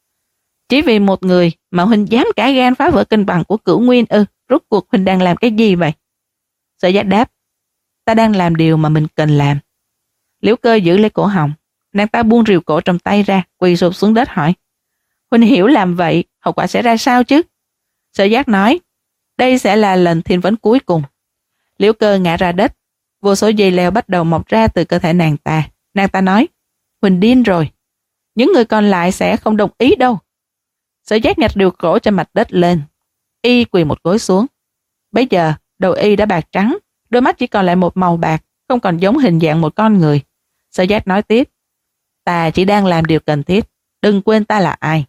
A: chỉ vì một người mà huynh dám cả gan phá vỡ cân bằng của Cửu Nguyên ư? Rốt cuộc huynh đang làm cái gì vậy? Sở Giác đáp: ta đang làm điều mà mình cần làm. Liễu Cơ giữ lấy cổ họng. Nàng ta buông rìu cổ trong tay ra, quỳ sụp xuống đất hỏi: huynh hiểu làm vậy, hậu quả sẽ ra sao chứ? Sở Giác nói: đây sẽ là lần thiên vấn cuối cùng. Liễu Cơ ngã ra đất. Vô số dây leo bắt đầu mọc ra từ cơ thể nàng ta. Nàng ta nói: huynh điên rồi. Những người còn lại sẽ không đồng ý đâu. Sở Giác nhặt rìu cổ trên mặt đất lên. Y quỳ một gối xuống. Bấy giờ đầu y đã bạc trắng, đôi mắt chỉ còn lại một màu bạc, không còn giống hình dạng một con người. Sở Giác nói tiếp: ta chỉ đang làm điều cần thiết, đừng quên ta là ai.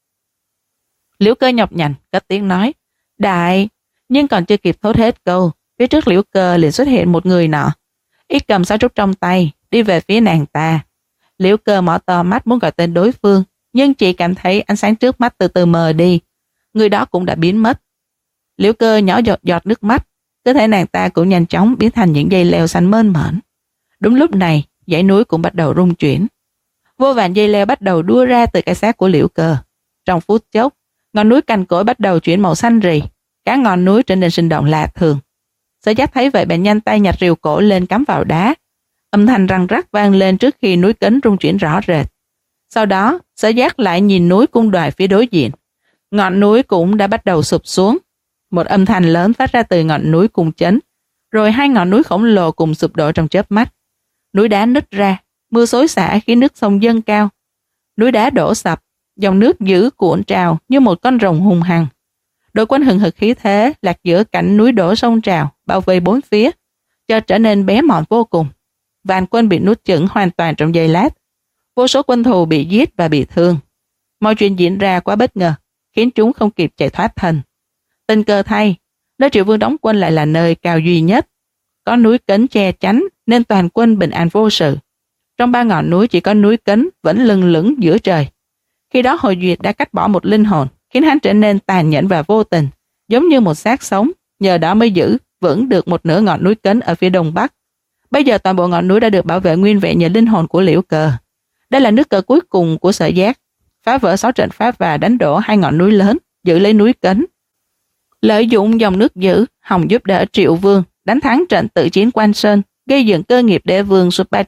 A: Liễu Cơ nhọc nhằn cất tiếng nói: đại. Nhưng còn chưa kịp thốt hết câu, phía trước Liễu Cơ liền xuất hiện một người nọ. Y cầm sáo trúc trong tay, đi về phía nàng ta. Liễu Cơ mở to mắt muốn gọi tên đối phương, nhưng chỉ cảm thấy ánh sáng trước mắt từ từ mờ đi. Người đó cũng đã biến mất. Liễu Cơ nhỏ giọt giọt nước mắt, cơ thể nàng ta cũng nhanh chóng biến thành những dây leo xanh mơn mởn. Đúng lúc này, dãy núi cũng bắt đầu rung chuyển. Vô vàn dây leo bắt đầu đua ra từ cái xác của Liễu Cơ. Trong phút chốc, ngọn núi cành cỗi bắt đầu chuyển màu xanh rì, cả ngọn núi trở nên sinh động lạ thường. Sở Giác thấy vậy bèn nhanh tay nhặt rìu cổ lên cắm vào đá. Âm thanh răng rắc vang lên trước khi núi Cấn rung chuyển rõ rệt. Sau đó, Sở Giác lại nhìn núi Cung Đoài phía đối diện. Ngọn núi cũng đã bắt đầu sụp xuống. Một âm thanh lớn phát ra từ ngọn núi Cung Chấn, rồi hai ngọn núi khổng lồ cùng sụp đổ trong chớp mắt. Núi đá nứt ra, mưa xối xả khiến nước sông dâng cao. Núi đá đổ sập, dòng nước dữ cuộn trào như một con rồng hung hăng. Đội quân hừng hực khí thế lạc giữa cảnh núi đổ sông trào, bao vây bốn phía, chợt trở nên bé mọn vô cùng. Vạn quân bị nuốt chửng hoàn toàn trong giây lát. Vô số quân thù bị giết và bị thương. Mọi chuyện diễn ra quá bất ngờ, khiến chúng không kịp chạy thoát thân. Tình cờ thay, nơi Triệu Vương đóng quân lại là nơi cao duy nhất. Có núi Cấn che chắn nên toàn quân bình an vô sự. Trong ba ngọn núi chỉ có núi Cấn vẫn lừng lững giữa trời. Khi đó Hồ Duyệt đã cắt bỏ một linh hồn, khiến hắn trở nên tàn nhẫn và vô tình, giống như một xác sống, nhờ đó mới giữ vững được một nửa ngọn núi Cấn ở phía đông bắc. Bây giờ toàn bộ ngọn núi đã được bảo vệ nguyên vẹn nhờ linh hồn của Liễu Cơ. Đây là nước cờ cuối cùng của Sở Giác, phá vỡ sáu trận pháp và đánh đổ hai ngọn núi lớn, giữ lấy núi Cấn. Lợi dụng dòng nước dữ, hòng giúp đỡ Triệu Vương đánh thắng trận tự chiến Quan Sơn, gây dựng cơ nghiệp Đế Vương suốt ba trăm năm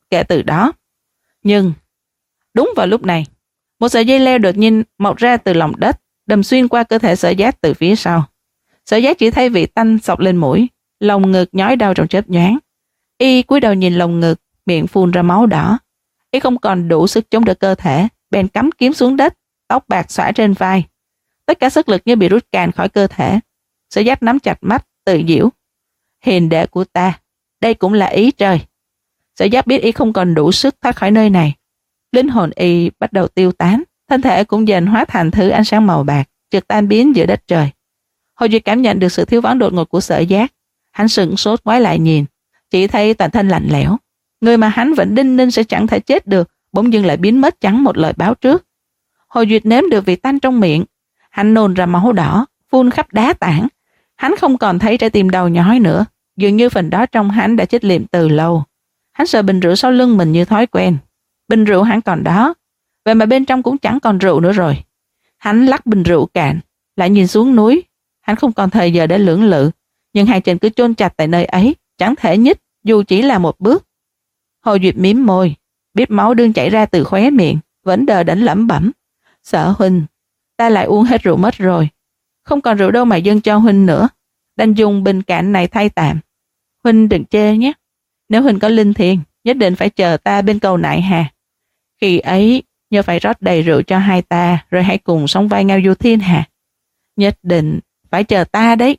A: kể từ đó. Nhưng, đúng vào lúc này, một sợi dây leo đột nhiên mọc ra từ lòng đất, đâm xuyên qua cơ thể Sở Giác từ phía sau. Sở Giác chỉ thấy vị tanh xộc lên mũi, lồng ngực nhói đau trong chớp nhoáng. Y cúi đầu nhìn lồng ngực, miệng phun ra máu đỏ. Y không còn đủ sức chống đỡ cơ thể, bèn cắm kiếm xuống đất, tóc bạc xõa trên vai. Tất cả sức lực như bị rút cạn khỏi cơ thể. Sở Giác nắm chặt mắt, tự giễu. Hiền đệ của ta, đây cũng là ý trời. Sở Giác biết y không còn đủ sức thoát khỏi nơi này. Linh hồn y bắt đầu tiêu tán, thân thể cũng dần hóa thành thứ ánh sáng màu bạc, chợt tan biến giữa đất trời. Hồ Duy cảm nhận được sự thiếu vắng đột ngột của Sở Giác. Hắn sững sốt ngoái lại nhìn, chỉ thấy toàn thân lạnh lẽo. Người mà hắn vẫn đinh ninh sẽ chẳng thể chết được, bỗng dưng lại biến mất chẳng một lời báo trước. Hồ Duyệt nếm được vị tanh trong miệng, hắn nôn ra máu đỏ, phun khắp đá tảng. Hắn không còn thấy trái tim đau nhói nữa, dường như phần đó trong hắn đã chết liệm từ lâu. Hắn sờ bình rượu sau lưng mình như thói quen. Bình rượu hắn còn đó, vậy mà bên trong cũng chẳng còn rượu nữa rồi. Hắn lắc bình rượu cạn, lại nhìn xuống núi. Hắn không còn thời giờ để lưỡng lự, nhưng hai chân cứ chôn chặt tại nơi ấy, chẳng thể nhích dù chỉ là một bước. Hồ Duyệt mím môi, biết máu đương chảy ra từ khóe miệng, vẫn đờ đẫn lẩm bẩm. Sở huynh, ta lại uống hết rượu mất rồi. Không còn rượu đâu mà dâng cho huynh nữa, đành dùng bình cạn này thay tạm. Huynh đừng chê nhé, nếu huynh có linh thiêng, nhất định phải chờ ta bên cầu Nại Hà. Khi ấy, nhớ phải rót đầy rượu cho hai ta, rồi hãy cùng sống vai ngao du thiên hà. Nhất định phải chờ ta đấy.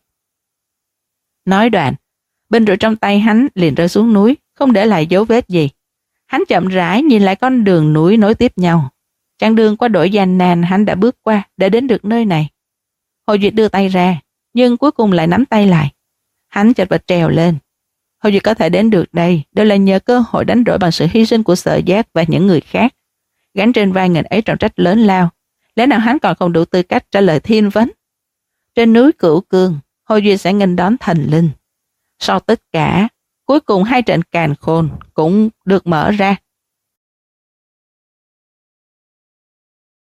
A: Nói đoạn, bình rượu trong tay hắn liền rơi xuống núi, không để lại dấu vết gì. Hắn chậm rãi nhìn lại con đường núi nối tiếp nhau. Chặng đường qua đổi gian nan hắn đã bước qua để đến được nơi này. Hồ Duyệt đưa tay ra, nhưng cuối cùng lại nắm tay lại. Hắn chật vật trèo lên. Hồ Duyệt có thể đến được đây đều là nhờ cơ hội đánh đổi bằng sự hy sinh của Sở Giác và những người khác. Gánh trên vai ngần ấy trọng trách lớn lao, lẽ nào hắn còn không đủ tư cách trả lời thiên vấn? Trên núi Cửu Cương, Hồ Duyệt sẽ nghênh đón thần linh. Sau tất cả, cuối cùng hai trận càn khôn cũng được mở ra.